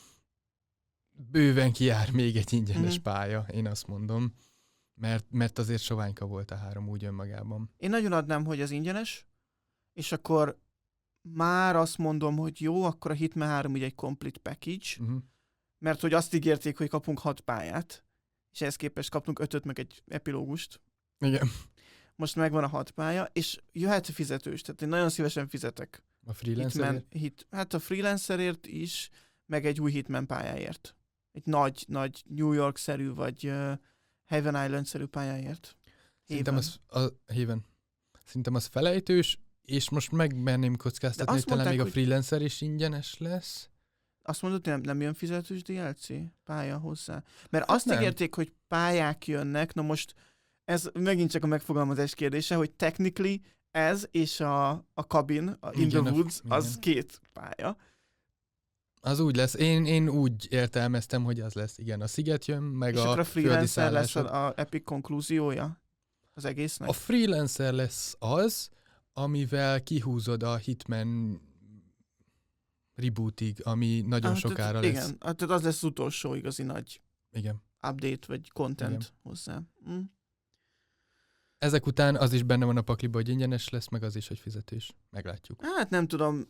bőven kijár még egy ingyenes Mhm. pálya, én azt mondom. Mert, mert azért soványka volt a három úgy önmagában. Én nagyon adnám, hogy az ingyenes, és akkor már azt mondom, hogy jó, akkor a Hitman három így egy complete package, Uh-huh. mert hogy azt ígérték, hogy kapunk hat pályát, és ehhez képest kaptunk ötöt, meg egy epilógust. Igen. Most megvan a hat pálya, és jöhet fizetős, tehát én nagyon szívesen fizetek. A freelancer. Hitman, hit, hát a freelancerért is, meg egy új Hitman pályáért. Egy nagy, nagy New York-szerű, vagy uh, Haven Island-szerű pályáért. Szerintem Haven. az, a Haven. Szerintem az felejtős, és most megmerném kockáztatni, De hogy azt talán még mondták, a freelancer is ingyenes lesz. Azt mondod, hogy nem, nem jön fizetős dé el cé pálya hozzá? Mert azt nem. ígérték, hogy pályák jönnek, na most ez megint csak a megfogalmazás kérdése, hogy technically ez és a, a cabin, a In Igen, the a- Woods, az igen. két pálya. Az úgy lesz. Én, én úgy értelmeztem, hogy az lesz. Igen, a sziget jön, meg És a akkor a földi freelancer lesz szállások. a, a epic konklúziója az egésznek? A freelancer lesz az, amivel kihúzod a Hitman rebootig, ami nagyon Ah, sokára tehát, lesz. igen, hát tehát az lesz az utolsó igazi nagy Igen. update vagy content Igen. hozzá. Mm. Ezek után az is benne van a pakliba, hogy ingyenes lesz, meg az is, hogy fizetős. Meglátjuk. Hát nem tudom,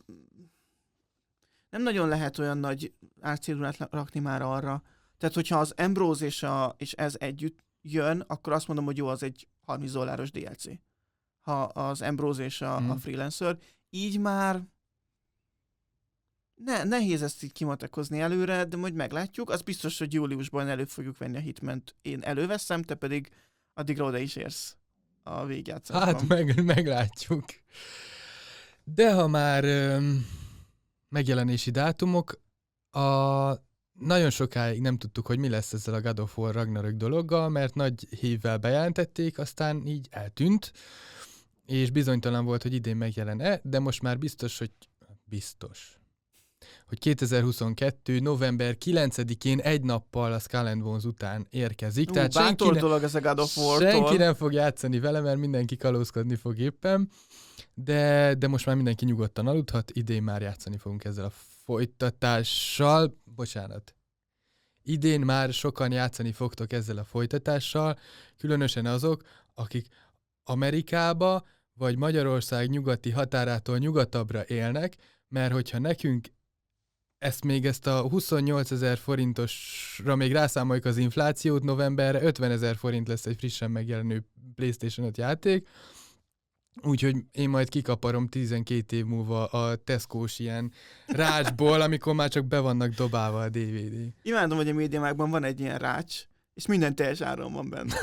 nem nagyon lehet olyan nagy árcédulát rakni már arra. Tehát, hogyha az Ambrose és, a, és ez együtt jön, akkor azt mondom, hogy jó, az egy harminc dolláros dé el cé. Ha az Ambrose és a, Mhm. a freelancer. Így már ne, nehéz ezt így kimatekozni előre, de majd meglátjuk. Az biztos, hogy júliusban elő fogjuk venni a Hitment. Én előveszem, te pedig addigra oda is érsz a végjátszásban. Hát meg, meglátjuk. De ha már öm, megjelenési dátumok, a, nagyon sokáig nem tudtuk, hogy mi lesz ezzel a God of War Ragnarök dologgal, mert nagy hívvel bejelentették, aztán így eltűnt, és bizonytalan volt, hogy idén megjelen-e, de most már biztos, hogy biztos, hogy kétezer-huszonkettő. november kilencedikén egy nappal a Skull and Bones után érkezik. Ú, Tehát senki, bátor ne, dolog ez a God of War-tól. senki nem fog játszani vele, mert mindenki kalózkodni fog éppen, de, de most már mindenki nyugodtan aludhat, idén már játszani fogunk ezzel a folytatással. Bocsánat. Idén már sokan játszani fogtok ezzel a folytatással, különösen azok, akik Amerikába vagy Magyarország nyugati határától nyugatabbra élnek, mert hogyha nekünk ezt még ezt a huszonnyolcezer forintosra még rászámoljuk az inflációt, novemberre ötvenezer forint lesz egy frissen megjelenő PlayStation öt játék, úgyhogy én majd kikaparom tizenkét év múlva a Tesco-s ilyen rácsból, amikor már csak be vannak dobálva a dé vé dé. Imádom, hogy a médiamákban van egy ilyen rács, és minden teljes áron van benne.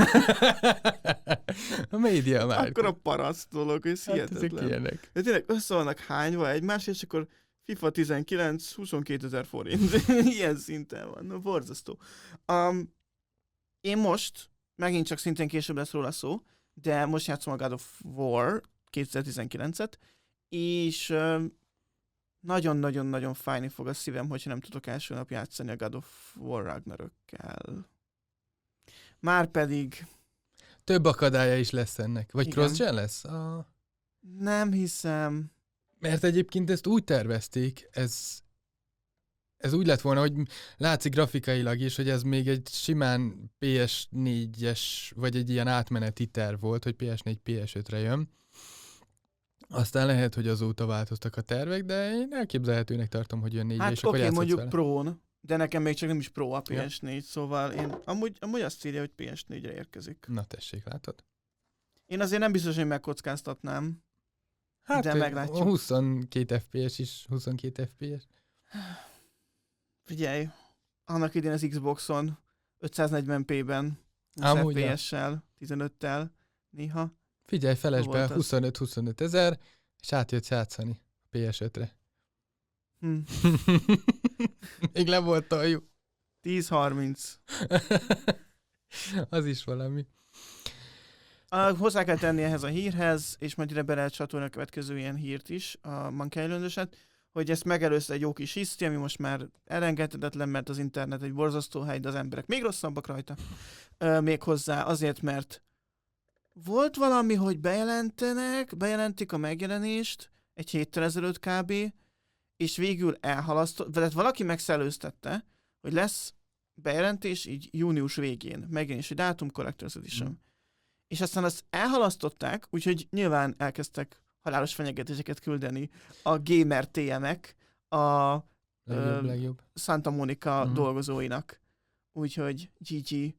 A média már. Akkor a paraszt dolog, ez hát ezek hihetetlen. ilyenek. De tényleg össze vannak hányva egymás, és akkor FIFA tizenkilenc, huszonkétezer forint. Ilyen szinten van. No, borzasztó. Um, én most, megint csak szintén később lesz róla szó, de most játszom a God of War kétezer-tizenkilencet, és um, nagyon-nagyon-nagyon fájni fog a szívem, hogyha nem tudok első nap játszani a God of War Ragnarökkel. Márpedig Több akadálya is lesz ennek. Vagy Igen. cross-gen lesz? A... nem hiszem. Mert egyébként ezt úgy tervezték, ez, ez úgy lett volna, hogy látszik grafikailag is, hogy ez még egy simán pé es négyes, vagy egy ilyen átmeneti terv volt, hogy pé es négy pé es ötre jön. Aztán lehet, hogy azóta változtak a tervek, de én elképzelhetőnek tartom, hogy jön négyre, Hát és akkor oké, játszhatsz mondjuk vele. Pro-n, de nekem még csak nem is Pro a Ja. pé es négy, szóval én amúgy, amúgy azt írja, hogy pé es négyre érkezik. Na tessék, látod? Én azért nem biztos, hogy megkockáztatnám. Hát De ö, meglátjuk. huszonkettő ef pé es is, huszonkettő ef pé es. Figyelj, annak idén az Xboxon ötszáznegyven pé-ben, húsz Amúgy, ef pé es-sel, tizenöttel néha. Figyelj, felesd volt be az? huszonöt-huszonöt ezer, és átjöttsz játszani pé es ötre. Hm. Még le volt toljuk. tíz-harminc. Az is valami. Uh, hozzá kell tenni ehhez a hírhez, és majd ide be lehet csatolni a következő ilyen hírt is, a Monkey Island-öset, hogy ezt megelőzte egy jó kis hiszti, ami most már elengedhetetlen, mert az internet egy borzasztó hely, de az emberek még rosszabbak rajta. Uh, még hozzá azért, mert volt valami, hogy bejelentenek, bejelentik a megjelenést egy héttel ezelőtt kb., és végül elhalasztott, tehát valaki megszellőztette, hogy lesz bejelentés így június végén, megjelenési dátum, Collector's Edition. Mm. És aztán azt elhalasztották, úgyhogy nyilván elkezdtek halálos fenyegetéseket küldeni a gamer té em-ek a Legjobb, ö, legjobb. Santa Monica Mhm. dolgozóinak. Úgyhogy gé gé.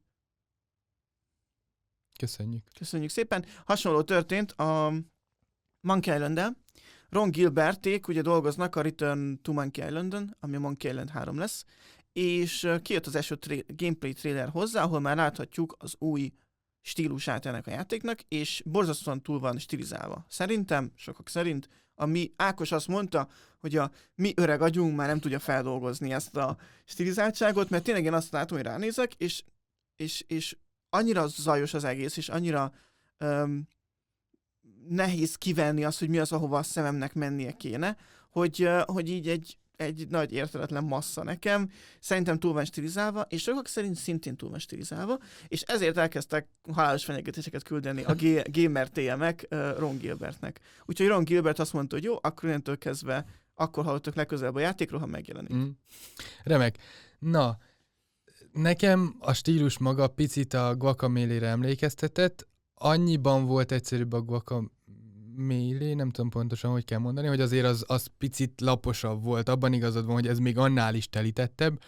Köszönjük. Köszönjük szépen. Hasonló történt a Monkey Island-del. Ron Gilberték ugye dolgoznak a Return to Monkey Island-on, ami a Monkey Island három lesz, és ö, kijött az első tra- gameplay trailer hozzá, ahol már láthatjuk az új stílusát ennek a játéknak, és borzasztóan túl van stilizálva. Szerintem, sokak szerint, a mi Ákos azt mondta, hogy a mi öreg agyunk már nem tudja feldolgozni ezt a stilizáltságot, mert tényleg én azt látom, hogy ránézek, és, és, és annyira zajos az egész, és annyira um, nehéz kivenni azt, hogy mi az, ahova a szememnek mennie kéne, hogy, uh, hogy így egy, egy nagy érteletlen massza nekem, szerintem túl van stilizálva, és sokak szerint szintén túl van stilizálva, és ezért elkezdtek halálos fenyegetéseket küldeni a G- gamer té em-ek uh, Ron Gilbertnek. Úgyhogy Ron Gilbert azt mondta, hogy jó, akkor innentől kezdve akkor hallottok legközelebb a játékról, ha megjelenik. Mm. Remek. Na, nekem a stílus maga picit a Guacamelee-re emlékeztetett. Annyiban volt egyszerűbb a Guacamelee, nem tudom pontosan, hogy kell mondani, hogy azért az, az picit laposabb volt. Abban igazad van, hogy ez még annál is telítettebb.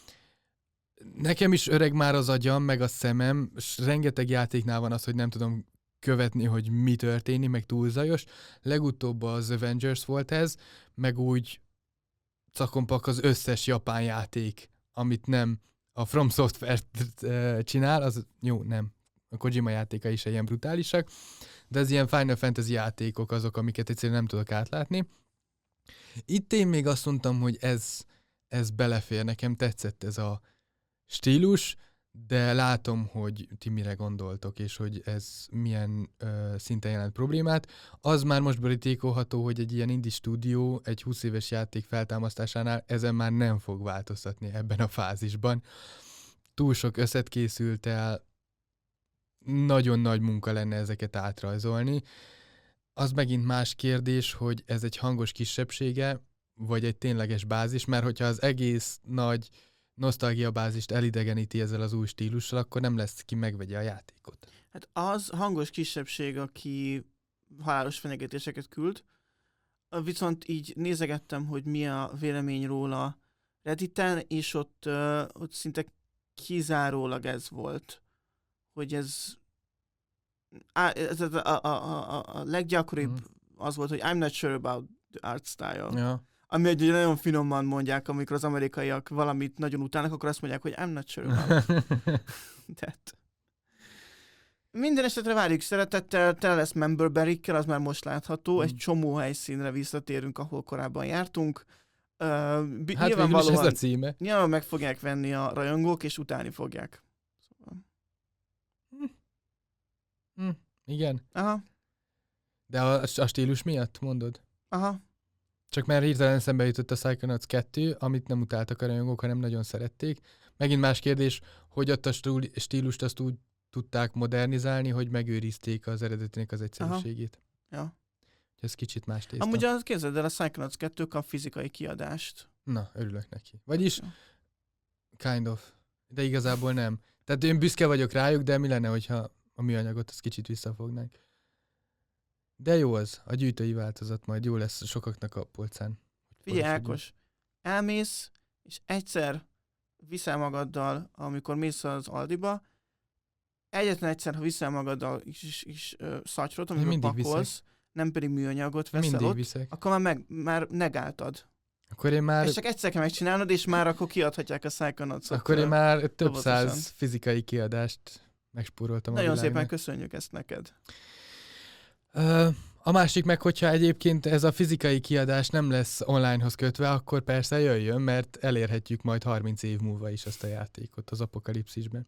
Nekem is öreg már az agyam, meg a szemem, s rengeteg játéknál van az, hogy nem tudom követni, hogy mi történik, meg túl zajos. Legutóbb az Avengers volt ez, meg úgy cakompak az összes japán játék, amit nem a From Software csinál, az jó, nem. A Kojima játéka is ilyen brutálisak, de az ilyen Final Fantasy játékok azok, amiket egyszerűen nem tudok átlátni. Itt én még azt mondtam, hogy ez, ez belefér, nekem tetszett ez a stílus, de látom, hogy ti mire gondoltok, és hogy ez milyen ö, szinten jelent problémát. Az már most borítékolható, hogy egy ilyen indie stúdió egy húsz éves játék feltámasztásánál ezen már nem fog változtatni ebben a fázisban. Túl sok összet készült el, nagyon nagy munka lenne ezeket átrajzolni. Az megint más kérdés, hogy ez egy hangos kisebbsége, vagy egy tényleges bázis, mert hogyha az egész nagy nosztalgiabázist elidegeníti ezzel az új stílussal, akkor nem lesz, ki megvegye a játékot. Hát az hangos kisebbség, aki halálos fenyegetéseket küld, viszont így nézegettem, hogy mi a vélemény róla Redditen, és ott, uh, ott szinte kizárólag ez volt, hogy ez, á, ez a, a, a, a, a leggyakoribb mm. az volt, hogy I'm not sure about the art style. Ja. Ami egy nagyon finoman mondják, amikor az amerikaiak valamit nagyon utálnak, akkor azt mondják, hogy I'm not sure about that. Minden esetre várjuk szeretettel, tele lesz Memberberry-kkel, az már most látható, mm. egy csomó helyszínre visszatérünk, ahol korábban jártunk. Uh, b- hát végül is ez a címe. Nyilván meg fogják venni a rajongók, és utálni fogják. Szóval. Hm. Hm. Igen. Aha. De a, a stílus miatt mondod? Aha. Csak már hirtelen szembe jutott a Psychonauts kettő, amit nem utáltak a rajongók, hanem nagyon szerették. Megint más kérdés, hogy ott a stílust azt úgy tudták modernizálni, hogy megőrizték az eredetinek az egyszerűségét. Aha. Ja. Ez kicsit más tészta. Amúgy az képzeld el, a Psychonauts kettő kap fizikai kiadást. Na, örülök neki. Vagyis, kind of. De igazából nem. Tehát én büszke vagyok rájuk, de mi lenne, hogyha a műanyagot azt kicsit visszafognánk. De jó az, a gyűjtői változat majd jó lesz sokaknak a polcán. Figyelj, Ákos, elmész, és egyszer viszel magaddal, amikor mész az Aldiba, egyetlen egyszer, ha viszel magaddal is, is, is uh, szatyrot, amiben pakolsz, viszek. Nem pedig műanyagot veszel mindig ott, viszek. akkor már, meg, már negáltad. Akkor én már... És csak egyszer kell megcsinálnod, és már akkor kiadhatják a Psychonauts-ot. Akkor én már több robotosan. száz fizikai kiadást megspóroltam Nagyon a világnak. szépen köszönjük ezt neked. Uh, a másik meg, hogyha egyébként ez a fizikai kiadás nem lesz onlinehoz kötve, akkor persze jöjjön, mert elérhetjük majd harminc év múlva is azt a játékot az apokalipszisben.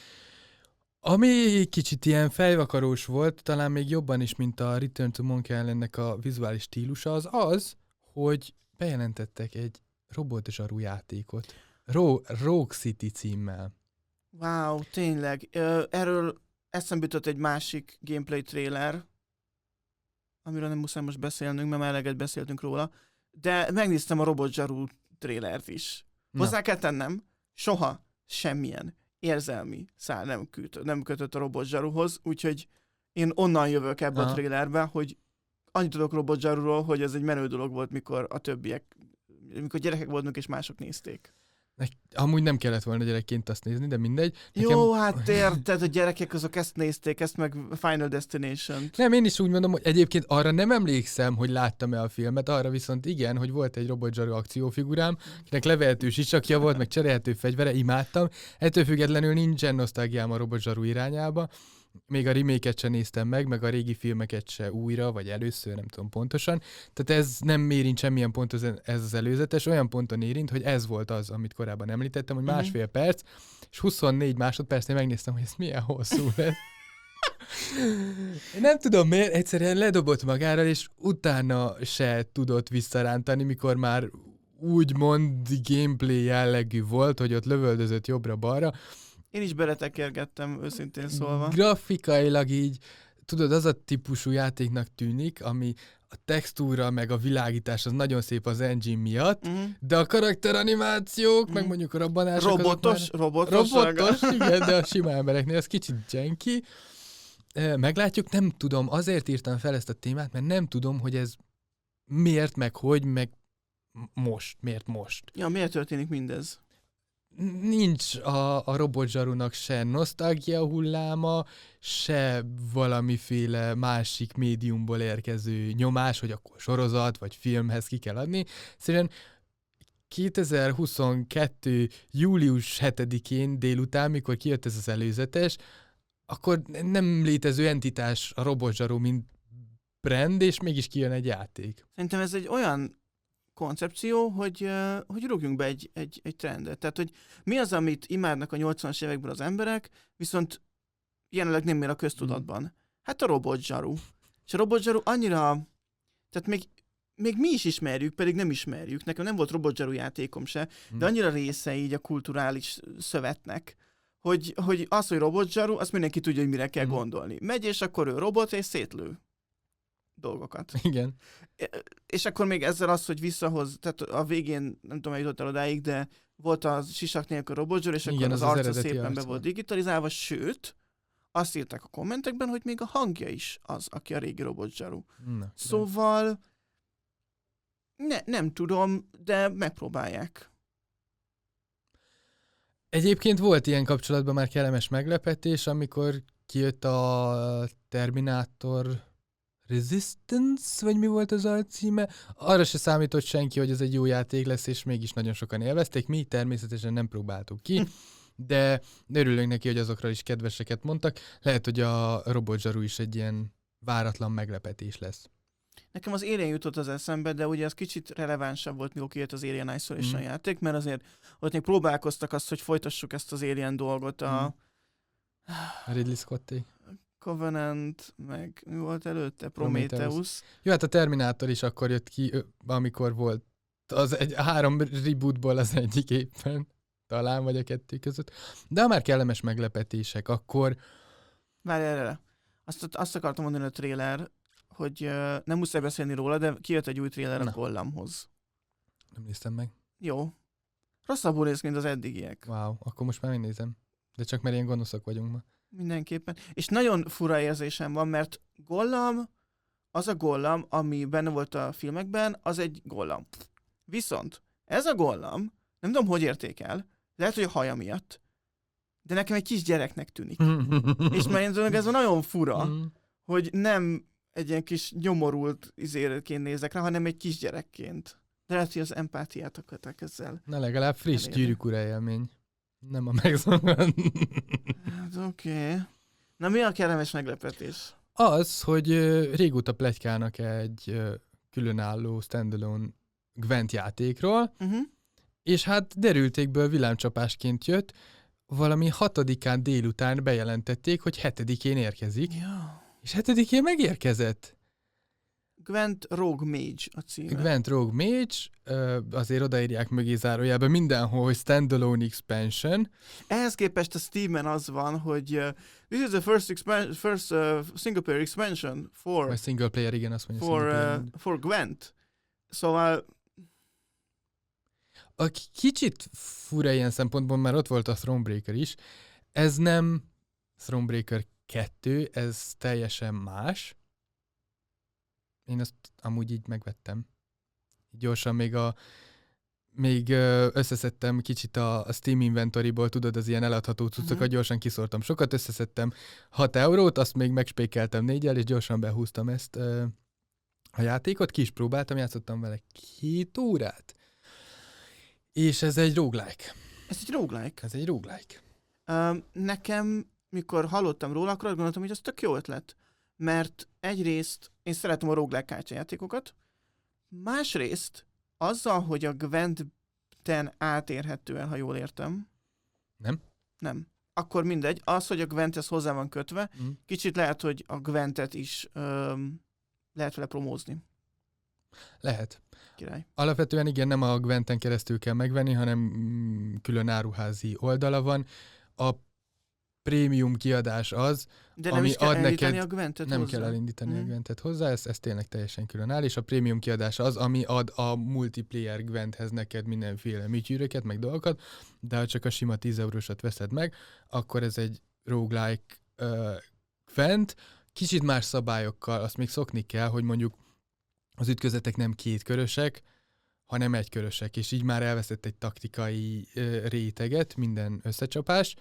Ami kicsit ilyen fejvakarós volt, talán még jobban is, mint a Return to Monkey Islandnek a vizuális stílusa, az az, hogy bejelentettek egy robotzsaru játékot. Ro- Rogue City címmel. Wow, tényleg. Ö, erről eszembe jutott egy másik gameplay trailer, amiről nem muszáj most beszélnünk, mert már eleget beszéltünk róla, de megnéztem a robotzsaru trailert is. Na. Hozzá kell tennem, soha semmilyen érzelmi szál nem, küt, nem kötött a robotzsaruhoz, úgyhogy én onnan jövök ebbe Aha. a trailerbe, hogy annyit tudok robotzsaruról, hogy ez egy menő dolog volt, mikor a többiek, mikor gyerekek voltunk és mások nézték. Amúgy nem kellett volna gyerekként azt nézni, de mindegy. Nekem... Jó, hát érted, a gyerekek azok ezt nézték, ezt meg Final Destination-t. Nem, én is úgy mondom, hogy egyébként arra nem emlékszem, hogy láttam-e a filmet, arra viszont igen, hogy volt egy robotzsaru akciófigurám, akinek levehető sisakja volt, meg cserélhető fegyvere, imádtam. Ettől függetlenül nincsen nosztalgiám a robotzsaru irányába. Még a remake-et sem néztem meg, meg a régi filmeket se újra, vagy először, nem tudom pontosan. Tehát ez nem érint semmilyen ponton ez az előzetes, olyan ponton érint, hogy ez volt az, amit korábban említettem, hogy másfél uh-huh. perc, és huszonnégy másodpercnél megnéztem, hogy ez milyen hosszú lesz. Én nem tudom miért, egyszerűen ledobott magára, és utána se tudott visszarántani, mikor már úgymond gameplay jellegű volt, hogy ott lövöldözött jobbra-balra. Én is beletekergettem, őszintén szólva. Grafikailag így, tudod, az a típusú játéknak tűnik, ami a textúra meg a világítás az nagyon szép az engine miatt, uh-huh. de a karakteranimációk, uh-huh. meg mondjuk a robbanások... Robotos, már... robotos. Robotos, igen, de a sima embereknél az kicsit janky. Meglátjuk, nem tudom, azért írtam fel ezt a témát, mert nem tudom, hogy ez miért, meg hogy, meg most, miért most. Ja, miért történik mindez? Nincs a, a robotzsarunak se nosztalgia hulláma, se valamiféle másik médiumból érkező nyomás, hogy akkor sorozat vagy filmhez ki kell adni. Szerintem kétezer-huszonkettő. július hetedikén délután, mikor kijött ez az előzetes, akkor nem létező entitás a robotzsaru, mint brand, és mégis kijön egy játék. Szerintem ez egy olyan koncepció, hogy, uh, hogy rúgjunk be egy, egy, egy trendet. Tehát, hogy mi az, amit imádnak a nyolcvanas években az emberek, viszont jelenleg nem él a köztudatban. Hát a robotzsaru. És a robotzsaru annyira, tehát még, még mi is ismerjük, pedig nem ismerjük. Nekem nem volt robotzsaru játékom se, de annyira része így a kulturális szövetnek, hogy, hogy az, hogy robotzsaru, azt mindenki tudja, hogy mire kell gondolni. Megy, és akkor ő robot, és szétlő dolgokat. Igen. És akkor még ezzel az, hogy visszahoz, tehát a végén, nem tudom, eljutott el odáig, de volt a sisak nélkül robotzsaru, és igen, akkor az, az, az arca szépen arca. be volt digitalizálva, sőt, azt írták a kommentekben, hogy még a hangja is az, aki a régi robotzsaru. Na, szóval ne, nem tudom, de megpróbálják. Egyébként volt ilyen kapcsolatban már kellemes meglepetés, amikor kijött a Terminator Resistance, vagy mi volt az alcíme? Arra se számított senki, hogy ez egy jó játék lesz, és mégis nagyon sokan élvezték. Mi természetesen nem próbáltuk ki, de örülünk neki, hogy azokra is kedveseket mondtak. Lehet, hogy a robotzsaru is egy ilyen váratlan meglepetés lesz. Nekem az Alien jutott az eszembe, de ugye az kicsit relevánsabb volt, mikor kijött az Alien Isolation mm. játék, mert azért ott még próbálkoztak azt, hogy folytassuk ezt az Alien dolgot a... Mm. Ridley Scotté. Covenant, meg mi volt előtte? Prometheus. Prometheus. Jó, hát a Terminator is akkor jött ki, amikor volt az egy három rebootból az egyik éppen, talán, vagy a kettő között. De ha már kellemes meglepetések, akkor... Várj erre. Azt, azt akartam mondani a trailer, hogy uh, nem muszáj beszélni róla, de kijött egy új trailer a Gollamhoz. Nem néztem meg. Jó. Rosszabbul néz, mint az eddigiek. Wow, akkor most már megnézem. De csak mert ilyen gonoszak vagyunk ma. Mindenképpen. És nagyon fura érzésem van, mert Gollam, az a Gollam, ami benne volt a filmekben, az egy Gollam. Viszont ez a Gollam, nem tudom, hogy értékel, lehet, hogy a haja miatt, de nekem egy kis gyereknek tűnik. És már én ez nagyon fura, hogy nem egy ilyen kis nyomorult izéreként nézek rá, hanem egy kisgyerekként. De lehet, hogy az empátiát akarták ezzel. Na legalább friss Gyűrűk Ura élmény. Nem a megszokott. Hát oké. Okay. Na mi a kellemes meglepetés? Az, hogy uh, régóta pletykálnak egy uh, különálló standalone Gwent játékról, uh-huh. és hát derültékből villámcsapásként jött, valami hatodikán délután bejelentették, hogy hetedikén érkezik. Ja. És hetedikén megérkezett. Gwent Rogue Mage a címe. Gwent Rogue Mage, azért odaírják mögé zárójában mindenhol, hogy standalone expansion. Ehhez képest a Steam-en az van, hogy uh, this is the first, expan- first uh, single player expansion for... Vagy single player, igen, azt mondja. For, uh, for Gwent. Szóval... A kicsit fura ilyen szempontból, mert ott volt a Thronebreaker is. Ez nem Thronebreaker kettő, ez teljesen más. Én ezt amúgy így megvettem. Gyorsan még a még összeszedtem kicsit a, a Steam Inventory-ból, tudod, az ilyen eladható cuccokat, uh-huh. gyorsan kiszórtam sokat, összeszedtem hat eurót, azt még megspékeltem négyel, és gyorsan behúztam ezt uh, a játékot, ki is próbáltam, játszottam vele két órát. És ez egy roguelike. Ez egy roguelike? Ez egy roguelike. Uh, nekem, mikor hallottam róla, akkor azt gondoltam, hogy ez tök jó ötlet. Mert egyrészt én szeretem a roguelike kártyajátékokat, másrészt azzal, hogy a Gwenten átérhetően, ha jól értem. Nem? Nem. Akkor mindegy. Az, hogy a Gwenthez hozzá van kötve, mm. kicsit lehet, hogy a Gwentet is öm, lehet vele promózni. Lehet. Király. Alapvetően igen, nem a Gwenten keresztül kell megvenni, hanem mm, külön áruházi oldala van. A prémium kiadás az, de nem ami is kell ad elindítani neked, a Gwentet nem hozzá. kell elindítani mm. a Gwentet hozzá, ez, ez tényleg teljesen külön áll, és a prémium kiadás az, ami ad a multiplayer Gwenthez neked mindenféle műtyűröket, meg dolgokat, de ha csak a sima tíz eurósat veszed meg, akkor ez egy roguelike uh, Gwent, kicsit más szabályokkal, azt még szokni kell, hogy mondjuk az ütközetek nem kétkörösek, hanem egykörösek, és így már elveszett egy taktikai uh, réteget, minden összecsapás.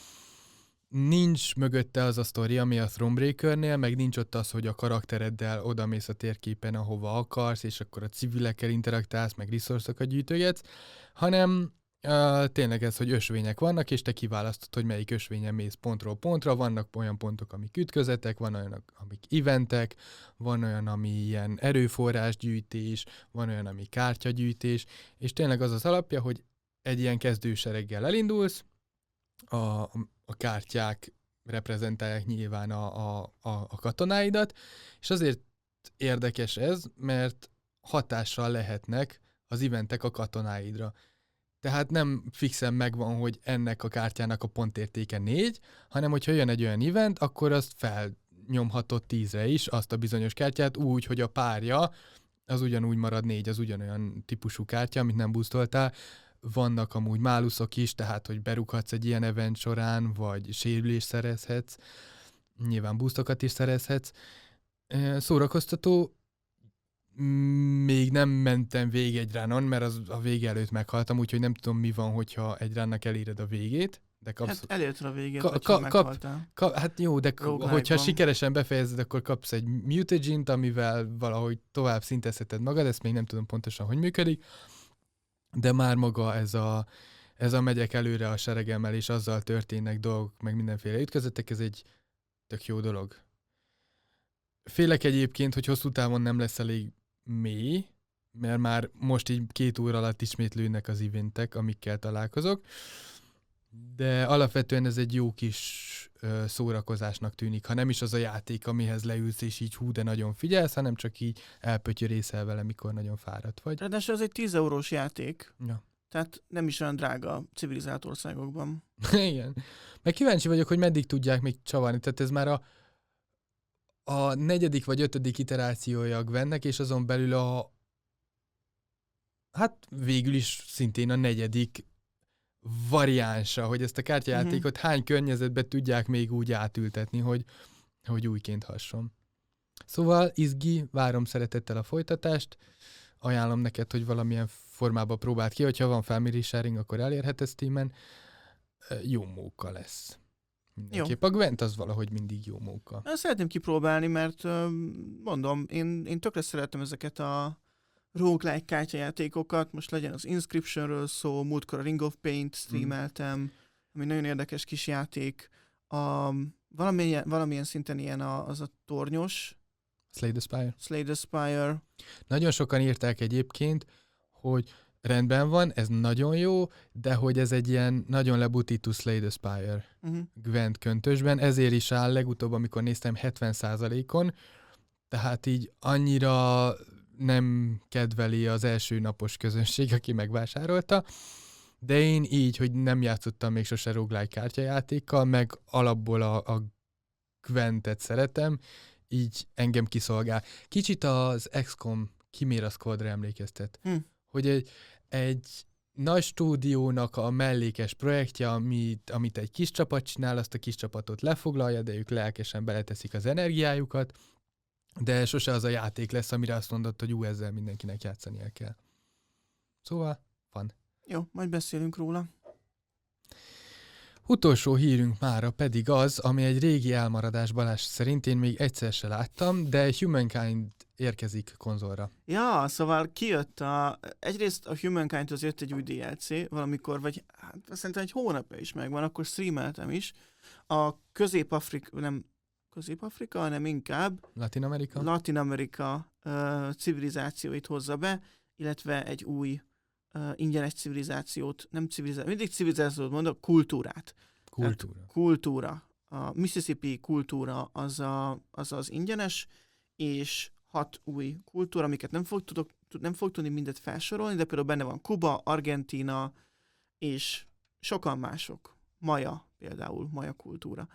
Nincs mögötte az a sztori, ami a Thronebreakernél, meg nincs ott az, hogy a karaktereddel odamész a térképen, ahova akarsz, és akkor a civilekkel interaktálsz, meg resource-okat gyűjtögetsz, hanem uh, tényleg ez, hogy ösvények vannak, és te kiválasztod, hogy melyik ösvényen mész pontról pontra, vannak olyan pontok, amik ütközetek, van olyan, amik eventek, van olyan, ami ilyen erőforrásgyűjtés, van olyan, ami kártyagyűjtés, és tényleg az az alapja, hogy egy ilyen kezdősereggel elindulsz, a, a kártyák reprezentálják nyilván a, a, a, a katonáidat, és azért érdekes ez, mert hatással lehetnek az eventek a katonáidra. Tehát nem fixen megvan, hogy ennek a kártyának a pontértéke négy, hanem hogyha jön egy olyan event, akkor azt felnyomhatod tízre is, azt a bizonyos kártyát úgy, hogy a párja az ugyanúgy marad négy, az ugyanolyan típusú kártya, amit nem boostoltál. Vannak amúgy máluszok is, tehát, hogy berúghatsz egy ilyen event során, vagy sérülést szerezhetsz, nyilván boostokat is szerezhetsz. Szórakoztató, még nem mentem végig egy runon, mert az a vége előtt meghaltam, úgyhogy nem tudom, mi van, hogyha egy runnak eléred a végét. De kapsz... Hát elérted a végét, ka- hogyha ka- meghaltál. Ka- hát jó, de Roguelike hogyha van. sikeresen befejezed, akkor kapsz egy mutagent, amivel valahogy tovább szintezheted magad, ezt még nem tudom pontosan, hogy működik. De már maga ez a, ez a megyek előre a seregemmel, és azzal történnek dolgok, meg mindenféle ütközetek, ez egy tök jó dolog. Félek egyébként, hogy hosszú távon nem lesz elég mély, mert már most így két óra alatt ismétlődnek az eventek, amikkel találkozok, de alapvetően ez egy jó kis ö, szórakozásnak tűnik, ha nem is az a játék, amihez leülsz, és így hú, de nagyon figyelsz, hanem csak így elpötyörészel vele, mikor nagyon fáradt vagy. Ráadásul ez egy tíz eurós játék, Ja. tehát nem is olyan drága civilizált országokban. Igen. Meg kíváncsi vagyok, hogy meddig tudják még csavarni, tehát ez már a a negyedik vagy ötödik iterációja a Gwennek, és azon belül a hát végül is szintén a negyedik variánsa, hogy ezt a kártyajátékot uh-huh. hány környezetbe tudják még úgy átültetni, hogy, hogy újként hasson. Szóval izgi, várom szeretettel a folytatást, ajánlom neked, hogy valamilyen formában próbáld ki, hogyha van family sharing, akkor elérheted Steamen. Jó móka lesz. Mindenképp. A Gwent az valahogy mindig jó móka. Ezt szeretném kipróbálni, mert mondom, én, én tökre szeretem ezeket a roguelike kártyajátékokat, most legyen az Inscriptionről szó, múltkor a Ring of Paint streameltem, mm. ami nagyon érdekes kis játék. A, valamilyen, valamilyen szinten ilyen a, az a tornyos. Slay the Spire. Slay the Spire. Nagyon sokan írták egyébként, hogy rendben van, ez nagyon jó, de hogy ez egy ilyen nagyon lebutító Slay the Spire uh-huh. Gwent köntösben, ezért is áll legutóbb, amikor néztem hetven százalékon, tehát így annyira nem kedveli az első napos közönség, aki megvásárolta, de én így, hogy nem játszottam még sose roguelike kártyajátékkal, meg alapból a, a Gwentet szeretem, így engem kiszolgál. Kicsit az iksz kom Chimera Squadra emlékeztet, hm. hogy egy, egy nagy stúdiónak a mellékes projektje, amit, amit egy kis csapat csinál, azt a kis csapatot lefoglalja, de ők lelkesen beleteszik az energiájukat, de sose az a játék lesz, amire azt mondod, hogy ú, ezzel mindenkinek játszania kell. Szóval, van. Jó, majd beszélünk róla. Utolsó hírünk mára pedig az, ami egy régi elmaradás, Balázs szerint én még egyszer se láttam, de Humankind érkezik konzolra. Ja, szóval kijött a... Egyrészt a Humankind-hoz jött egy új dé el cé, valamikor, vagy hát szerintem egy hónapja is megvan, akkor streameltem is. A Közép-Afrika, nem Közép-Afrika, hanem inkább Latin-Amerika, Latin-Amerika uh, civilizációit hozza be, illetve egy új uh, ingyenes civilizációt, nem civilizációt, mindig civilizációt mondok, kultúrát. Kultúra. Tehát kultúra. A Mississippi kultúra az, a, az az ingyenes, és hat új kultúra, amiket nem fog, tudok, nem fog tudni mindet felsorolni, de például benne van Kuba, Argentína, és sokan mások. Maja például, maja kultúra.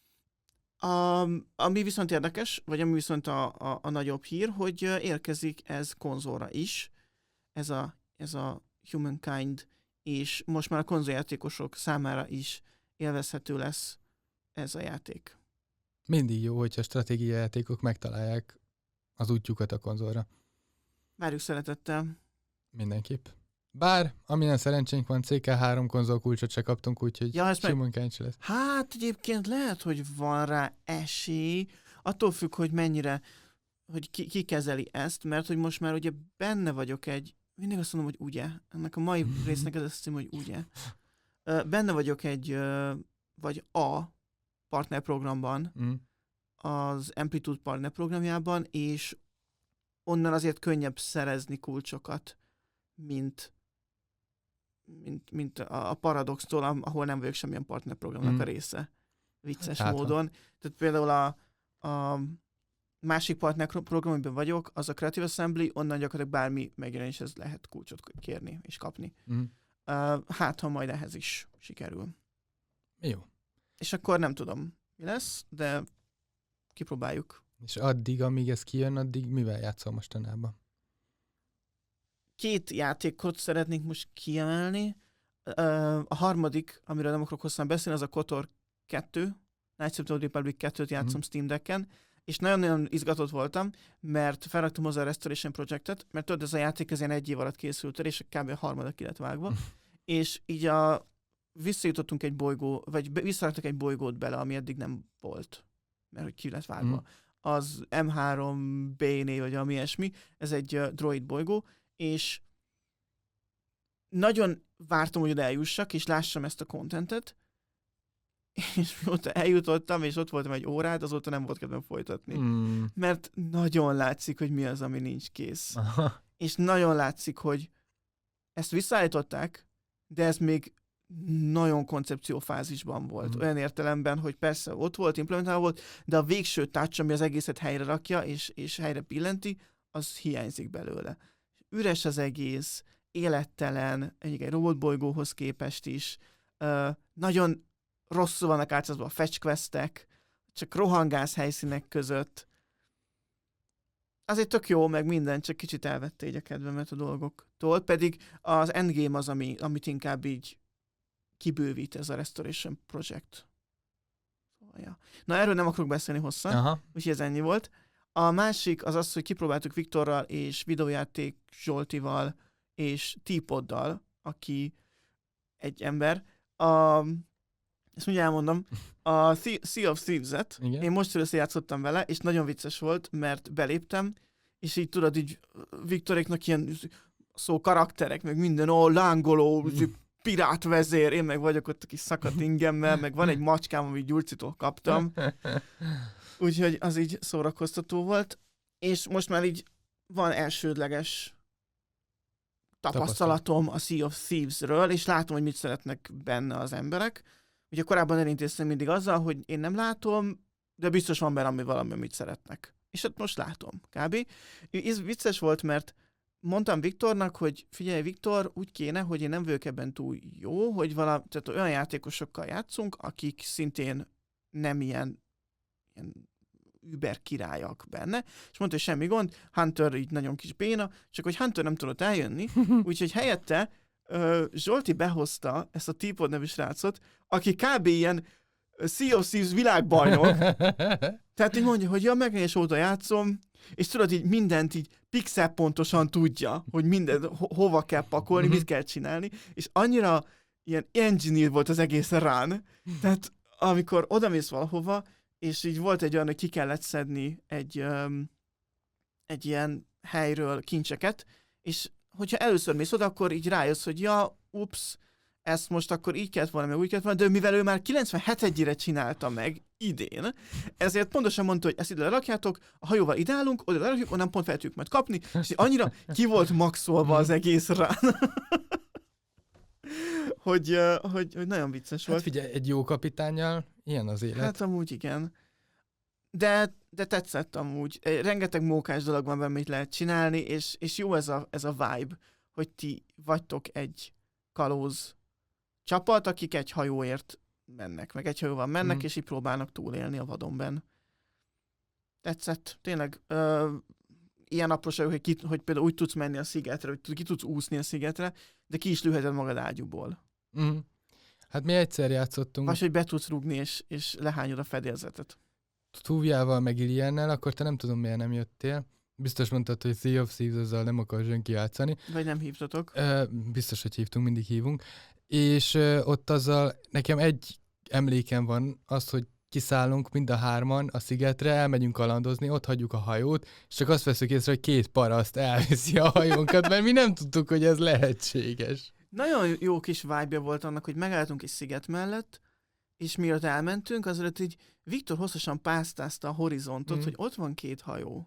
A, ami viszont érdekes, vagy ami viszont a, a, a nagyobb hír, hogy érkezik ez konzolra is, ez a, ez a Humankind, és most már a konzoljátékosok számára is élvezhető lesz ez a játék. Mindig jó, hogyha stratégiai játékok megtalálják az útjukat a konzolra. Várjuk szeretettel. Mindenképp. Bár, amilyen szerencsénk van, cé ká három konzol kulcsot se kaptunk, úgyhogy ja, Humankind se lesz. Hát egyébként lehet, hogy van rá esély, attól függ, hogy mennyire, hogy ki, ki kezeli ezt, mert hogy most már ugye benne vagyok egy, mindig azt mondom, hogy ugye, ennek a mai résznek ez azt hiszem, hogy ugye. Benne vagyok egy, vagy a partnerprogramban, mm. az Amplitude partner programjában, és onnan azért könnyebb szerezni kulcsokat, mint, mint, mint a Paradoxtól, ahol nem vagyok semmilyen partnerprogramnak mm. a része. Vicces hát módon. Tehát például a, a másik partnerprogram, amiben vagyok, az a Creative Assembly, onnan gyakorlatilag bármi megjelenéshez lehet kulcsot kérni és kapni. Mm. Uh, hát, ha majd ehhez is sikerül. Jó. És akkor nem tudom, mi lesz, de kipróbáljuk. És addig, amíg ez kijön, addig mivel játszol mostanában? Két játékot szeretnék most kiemelni. Uh, a harmadik, amiről nem akarok hosszan beszélni, az a KOTOR kettő. Knights of the Republic kettőt játszom mm. Steam Decken, és nagyon-nagyon izgatott voltam, mert felraktam hozzá a Restoration Projectet, mert tudod, ez a játék ez ilyen egy év alatt készült el, és kb. A harmadik ki lett vágva. Mm. És így a, visszajutottunk egy bolygó, vagy visszaraktak egy bolygót bele, ami eddig nem volt, mert hogy ki lett vágva. Mm. Az em három bé név, vagy ami ilyesmi, ez egy uh, droid bolygó, és nagyon vártam, hogy oda eljussak, és lássam ezt a contentet, és mióta eljutottam, és ott voltam egy órát, azóta nem volt kedvem folytatni. Mm. Mert nagyon látszik, hogy mi az, ami nincs kész. Aha. És nagyon látszik, hogy ezt visszaállították, de ez még nagyon koncepciófázisban volt. Mm. Olyan értelemben, hogy persze ott volt, implementálva volt, de a végső touch, ami az egészet helyre rakja, és, és helyre pillenti, az hiányzik belőle. Üres az egész, élettelen, egy robotbolygóhoz képest is. Uh, nagyon rosszul vannak átszázva a fetch questek, csak rohangálsz helyszínek között. azért tök jó, meg minden, csak kicsit elvette így a kedvemet a dolgoktól, pedig az Endgame az, ami, amit inkább így kibővít ez a Restoration Project. Ja. Na, erről nem akarok beszélni hosszan, Aha. úgyhogy ez ennyi volt. A másik az az, hogy kipróbáltuk Viktorral és videójáték Zsoltival és T-Poddal, aki egy ember. A, ezt mindjárt elmondom, a Sea of Thieves-et, Igen. én most először játszottam vele, és nagyon vicces volt, mert beléptem, és így tudod, így Viktoréknak ilyen szó karakterek, meg minden, ó, lángoló, pirátvezér, én meg vagyok ott a kis szakadt ingemmel, meg van egy macskám, amit Gyurcitól kaptam. Úgyhogy az így szórakoztató volt, és most már így van elsődleges tapasztalatom a Sea of Thieves-ről, és látom, hogy mit szeretnek benne az emberek. Ugye korábban elintéztem mindig azzal, hogy én nem látom, de biztos van benne ami valami, amit szeretnek. És hát most látom, kb. Ez vicces volt, mert mondtam Viktornak, hogy figyelj, Viktor, úgy kéne, hogy én nem vagyok ebben túl jó, hogy vala, tehát olyan játékosokkal játszunk, akik szintén nem ilyen, ilyen über királyak benne, és mondta, hogy semmi gond, Hunter így nagyon kis béna, csak hogy Hunter nem tudott eljönni, úgyhogy helyette uh, Zsolti behozta ezt a T-Pod nevű srácot, aki kb. Ilyen Sea of Thieves világbajnok, tehát így mondja, hogy ja, megnézés óta játszom, és tudod, így mindent így pixel pontosan tudja, hogy minden ho- hova kell pakolni, mit kell csinálni, és annyira ilyen engineer volt az egész run, tehát amikor odamész valahova, és így volt egy olyan, hogy ki kellett szedni egy, um, egy ilyen helyről kincseket, és hogyha először mész oda, akkor így rájössz, hogy ja, ups, ezt most akkor így kellett volna, meg úgy kellett volna, de mivel ő már kilencvenhetedjére csinálta meg idén, ezért pontosan mondta, hogy ezt ide lerakjátok, a hajóval ide állunk, oda lerakjuk, onnan pont fel tudjuk majd kapni, és annyira ki volt maxolva az egész rán, hogy, hogy, hogy nagyon vicces volt. Hát figyelj, egy jó kapitánnyal ilyen az élet. Hát amúgy igen. De, de tetszett amúgy. Rengeteg mókás dolog van benne, amit lehet csinálni, és, és jó ez a, ez a vibe, hogy ti vagytok egy kalóz csapat, akik egy hajóért mennek, meg egy hajóval mennek, mm. és így próbálnak túlélni a vadonben. Tetszett. Tényleg ö, ilyen apróság, hogy, ki, hogy például úgy tudsz menni a szigetre, hogy ki tudsz úszni a szigetre, de ki is lőheted magad ágyúból. Mm. Hát mi egyszer játszottunk. Vagy, hogy be tudsz rúgni, és, és lehányod a fedélzetet. Túvjával, meg Iliennel, akkor te nem tudom, miért nem jöttél. Biztos mondtad, hogy Sea of Thieves-azzal nem akar senki játszani. Vagy nem hívtatok. Ö, biztos, hogy hívtunk, mindig hívunk. És ö, ott azzal nekem egy emlékem van, az, hogy kiszállunk mind a hárman a szigetre, elmegyünk kalandozni, ott hagyjuk a hajót, és csak azt veszük észre, hogy két paraszt elviszi a hajónkat, mert mi nem tudtuk, hogy ez lehetséges. Nagyon jó kis vibe volt annak, hogy megálltunk egy sziget mellett, és mielőtt elmentünk, azért így Viktor hosszasan pásztázta a horizontot, mm. hogy ott van két hajó.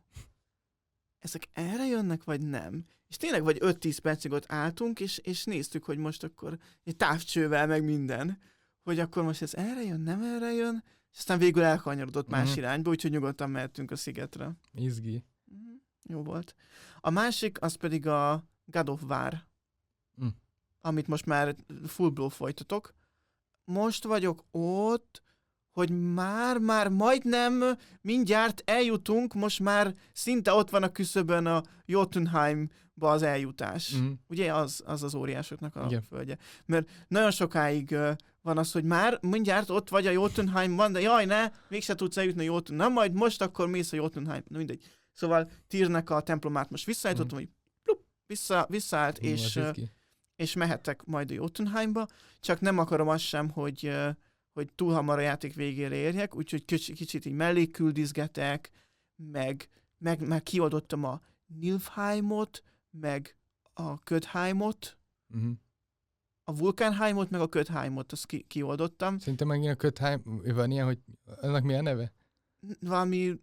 Ezek erre jönnek, vagy nem? És tényleg vagy öt-tíz percig ott álltunk, és, és néztük, hogy most akkor egy távcsővel, meg minden, hogy akkor most ez erre jön, nem erre jön, és aztán végül elkanyarodott más mm. irányba, úgyhogy nyugodtan mehetünk a szigetre. Izgi. Mm. Jó volt. A másik, az pedig a God of War, mm. amit most már full blow folytatok. Most vagyok ott, hogy már, már majdnem mindjárt eljutunk, most már szinte ott van a küszöbön a Jotunheimba az eljutás. Mm. Ugye az, az az óriásoknak a Igen. földje. Mert nagyon sokáig uh, van az, hogy már mindjárt ott vagy a Jotunheimban, de jaj, ne, mégse tudsz eljutni a Jotunheim. Na majd most akkor mész a Jotunheim. Na mindegy. Szóval Tyrnek a templomát most visszaállítottam, mm. hogy plup, vissza, visszaállt, mm, és, uh, és mehettek majd a Jotunheimba. Csak nem akarom azt sem, hogy... Uh, hogy túl hamar a játék végére érjek, úgyhogy kicsit, kicsit így mellékküldizgetek, meg, meg, meg kioldottam a Nilfheimot, meg a Ködheimot, uh-huh. a Vulkánheimot, meg a Ködheimot, azt ki, kioldottam. Szerintem megint a Ködheim, van ilyen, hogy annak mi a neve? Valami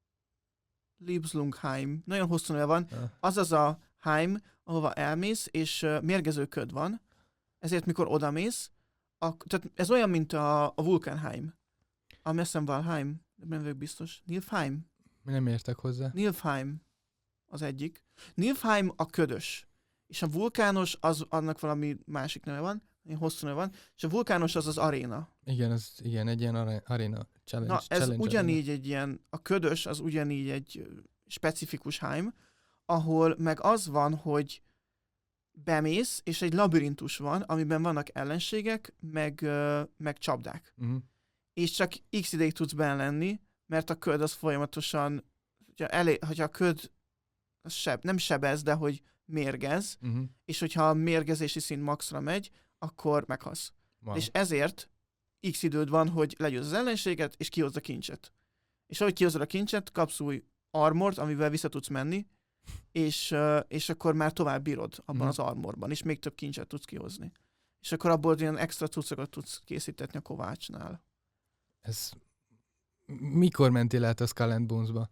Liebslungheim, nagyon hosszú neve van. Uh. Az az a Heim, ahova elmész, és uh, mérgező köd van, ezért mikor odamész, A, tehát ez olyan, mint a, a Vulkánheim. Ami azt hiszem Valheim, nem vagyok biztos. Nilfheim? Mi nem értek hozzá. Nilfheim az egyik. Nilfheim a ködös. És a vulkános, az annak valami másik neve van, egy hosszú neve van, és a vulkános az az aréna. Igen, az igen, egy ilyen aréna challenge. Na, ez challenge ugyanígy arena. egy ilyen, a ködös az ugyanígy egy specifikus Heim, ahol meg az van, hogy bemész, és egy labirintus van, amiben vannak ellenségek, meg, ö, meg csapdák. Uh-huh. És csak x ideig tudsz benne lenni, mert a köd az folyamatosan, hogyha, elé, hogyha a köd az seb, nem sebez, de hogy mérgez, Uh-huh. és hogyha a mérgezési szint maxra megy, akkor meghalsz. Wow. És ezért x időd van, hogy legyőzz az ellenséget, és kihozd a kincset. És ahogy kihozod a kincset, kapsz új armort, amivel vissza tudsz menni, és, uh, és akkor már tovább bírod abban Mhm. az armorban, és még több kincset tudsz kihozni. És akkor abból ilyen extra cuccokat tudsz készítetni a kovácsnál. Ez... Mikor mentél át a Skull and Bones-ba?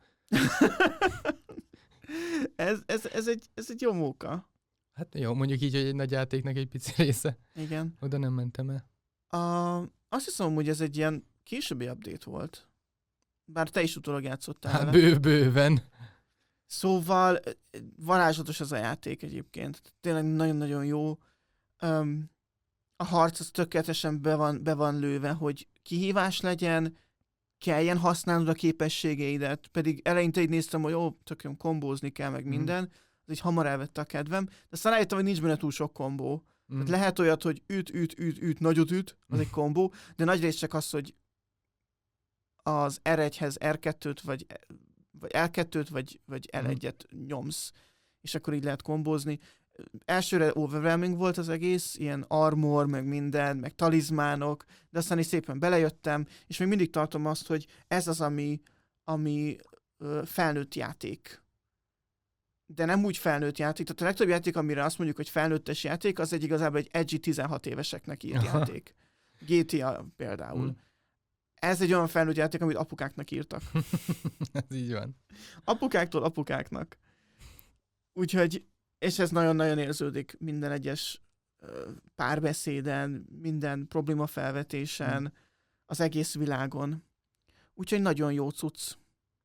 ez, ez, ez, egy, ez egy jó móka. Hát jó, mondjuk így, hogy egy nagy játéknak egy pici része. Igen. Oda nem mentem el. A, azt hiszem, hogy ez egy ilyen későbbi update volt. Bár te is utólag játszottál Hát vele. bő, bőven. Szóval ö, varázslatos az a játék egyébként. Tényleg nagyon-nagyon jó. Um, a harc az tökéletesen be van, be van lőve, hogy kihívás legyen, kelljen használnod a képességeidet. Pedig eleinte így néztem, hogy ó, tök jó, kombózni kell, meg minden. Az így hamar elvette a kedvem. De aztán rájöttem, hogy nincs benne túl sok kombó. Mm. Tehát lehet olyat, hogy üt, üt, üt, üt, nagyot üt, az egy kombó, de nagyrészt csak az, hogy az er egyhez er kettőt, vagy, vagy el kettőt, vagy, vagy el egyet nyomsz, és akkor így lehet kombózni. Elsőre overwhelming volt az egész, ilyen armor, meg minden, meg talizmánok, de aztán is szépen belejöttem, és még mindig tartom azt, hogy ez az, ami, ami ö, felnőtt játék. De nem úgy felnőtt játék. Tehát a legtöbb játék, amire azt mondjuk, hogy felnőttes játék, az egy igazából egy edgy tizenhat éveseknek írt Aha. játék. gé té á például. Mm. Ez egy olyan felnőtt játék, amit apukáknak írtak. Ez így van. Apukáktól apukáknak. Úgyhogy, és ez nagyon-nagyon érződik minden egyes ö, párbeszéden, minden probléma felvetésen, Mm. az egész világon. Úgyhogy nagyon jó cucc.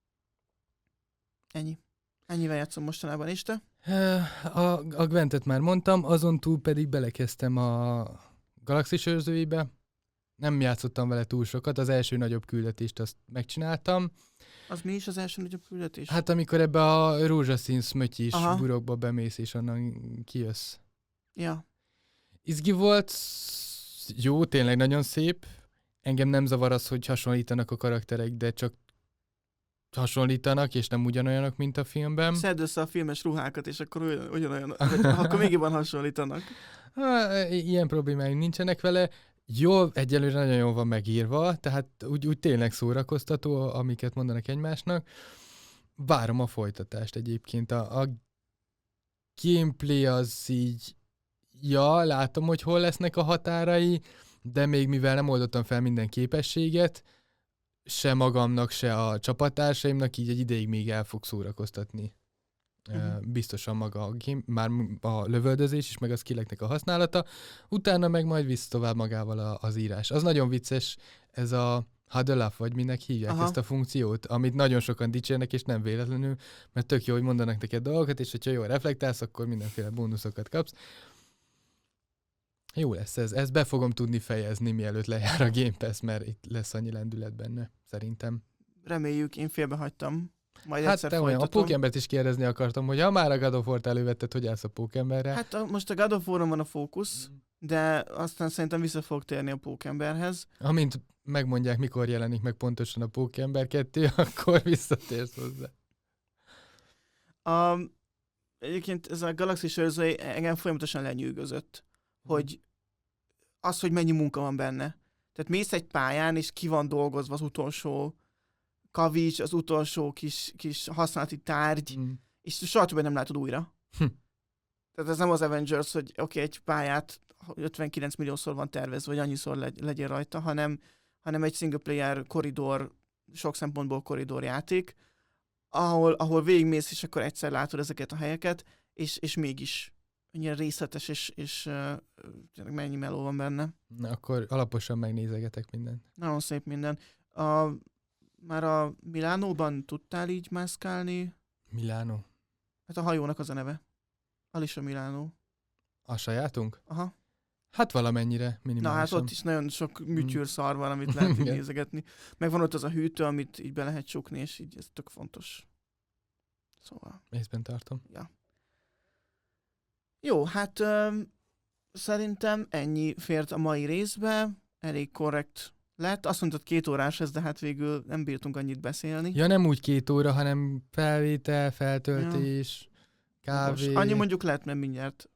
Ennyi. Ennyivel játszom mostanában, és te? A, a Gwentet már mondtam, azon túl pedig belekezdtem a Galaxis őrzőibe. Nem játszottam vele túl sokat, az első nagyobb küldetést azt megcsináltam. Az mi is az első nagyobb küldetés? Hát amikor ebbe a rózsaszín szmötyis Aha. burokba bemész, és onnan kijössz. Ja. Izgi volt, jó, tényleg nagyon szép. Engem nem zavar az, hogy hasonlítanak a karakterek, de csak hasonlítanak, és nem ugyanolyanok, mint a filmben. Szedd össze a filmes ruhákat, és akkor ugyan- ugyanolyan, vagy akkor még jobban hasonlítanak. Há, ilyen problémáim nincsenek vele. Jó, egyelőre nagyon jól van megírva, tehát úgy, úgy tényleg szórakoztató, amiket mondanak egymásnak. Várom a folytatást egyébként. A, a gameplay az így, ja, látom, hogy hol lesznek a határai, de még mivel nem oldottam fel minden képességet, se magamnak, se a csapattársaimnak, így egy ideig még el fog szórakoztatni. Uh-huh. Biztosan maga a game, már a lövöldözés is, meg a skilleknek a használata, utána meg majd visz tovább magával a, az írás. Az nagyon vicces, ez a huddle up, vagy minek hívják Aha. ezt a funkciót, amit nagyon sokan dicsérnek, és nem véletlenül, mert tök jó, hogy mondanak neked dolgokat, és hogyha jól reflektálsz, akkor mindenféle bónuszokat kapsz. Jó lesz ez, ezt be fogom tudni fejezni, mielőtt lejár a Game Pass, mert itt lesz annyi lendület benne, szerintem. Reméljük, én félbehagytam. Majd Hát egyszer te olyan, a folytatom. Pókembert is kérdezni akartam, hogy ha már a God of War-t elővetted, hogy állsz a Pókemberre? Hát a, most a God of War-on van a fókusz, de aztán szerintem vissza fog térni a Pókemberhez. Amint megmondják, mikor jelenik meg pontosan a Pókember kettő, akkor visszatérsz hozzá. A, egyébként ez a Galaxis őrzői engem folyamatosan lenyűgözött, hogy az, hogy mennyi munka van benne. Tehát mész egy pályán, és ki van dolgozva az utolsó kavics, az utolsó kis, kis használati tárgy, Mm. és soha többet nem látod újra. Hm. Tehát ez nem az Avengers, hogy oké, okay, egy pályát ötvenkilenc milliószor van tervezve, vagy annyiszor legy, legyen rajta, hanem, hanem egy single player koridor, sok szempontból koridor játék, ahol, ahol végigmész, és akkor egyszer látod ezeket a helyeket, és, és mégis ennyire részletes, és, és uh, mennyi meló van benne. Na, akkor alaposan megnézegetek mindent. Nagyon szép minden. A, már a Milánóban tudtál így mászkálni? Milánó. Hát a hajónak az a neve. Alisa Milánó. A sajátunk? Aha. Hát valamennyire, Na minimálisan. hát ott is nagyon sok műtyűr szar van, amit lehet így Igen. nézegetni. Meg van ott az a hűtő, amit így be lehet csukni, és így ez tök fontos. Szóval, Észben tartom. ja. Jó, hát öm, szerintem ennyi fért a mai részbe, elég korrekt lett. Azt mondtad két órás ez, de hát végül nem bírtunk annyit beszélni. Ja, nem úgy két óra, hanem felvétel, feltöltés, kávé. Most annyi mondjuk lehet, mert mindjárt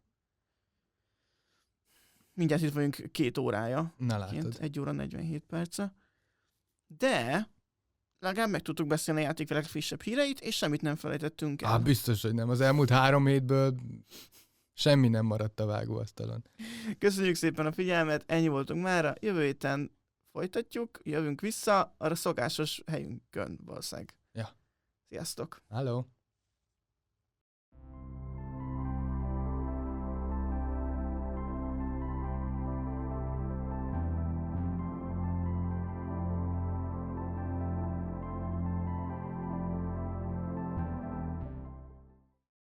mindjárt itt vagyunk két órája. Na látod. egy óra negyvenhét perce. De legalább meg tudtuk beszélni a játékvilág frissebb híreit, és semmit nem felejtettünk el. Á, biztos, hogy nem. Az elmúlt három hétből semmi nem maradt a vágóasztalon. Köszönjük szépen a figyelmet, ennyi voltunk mára. Jövő héten folytatjuk, jövünk vissza, arra szokásos helyünkön valószínűleg. Ja. Sziasztok! Hello.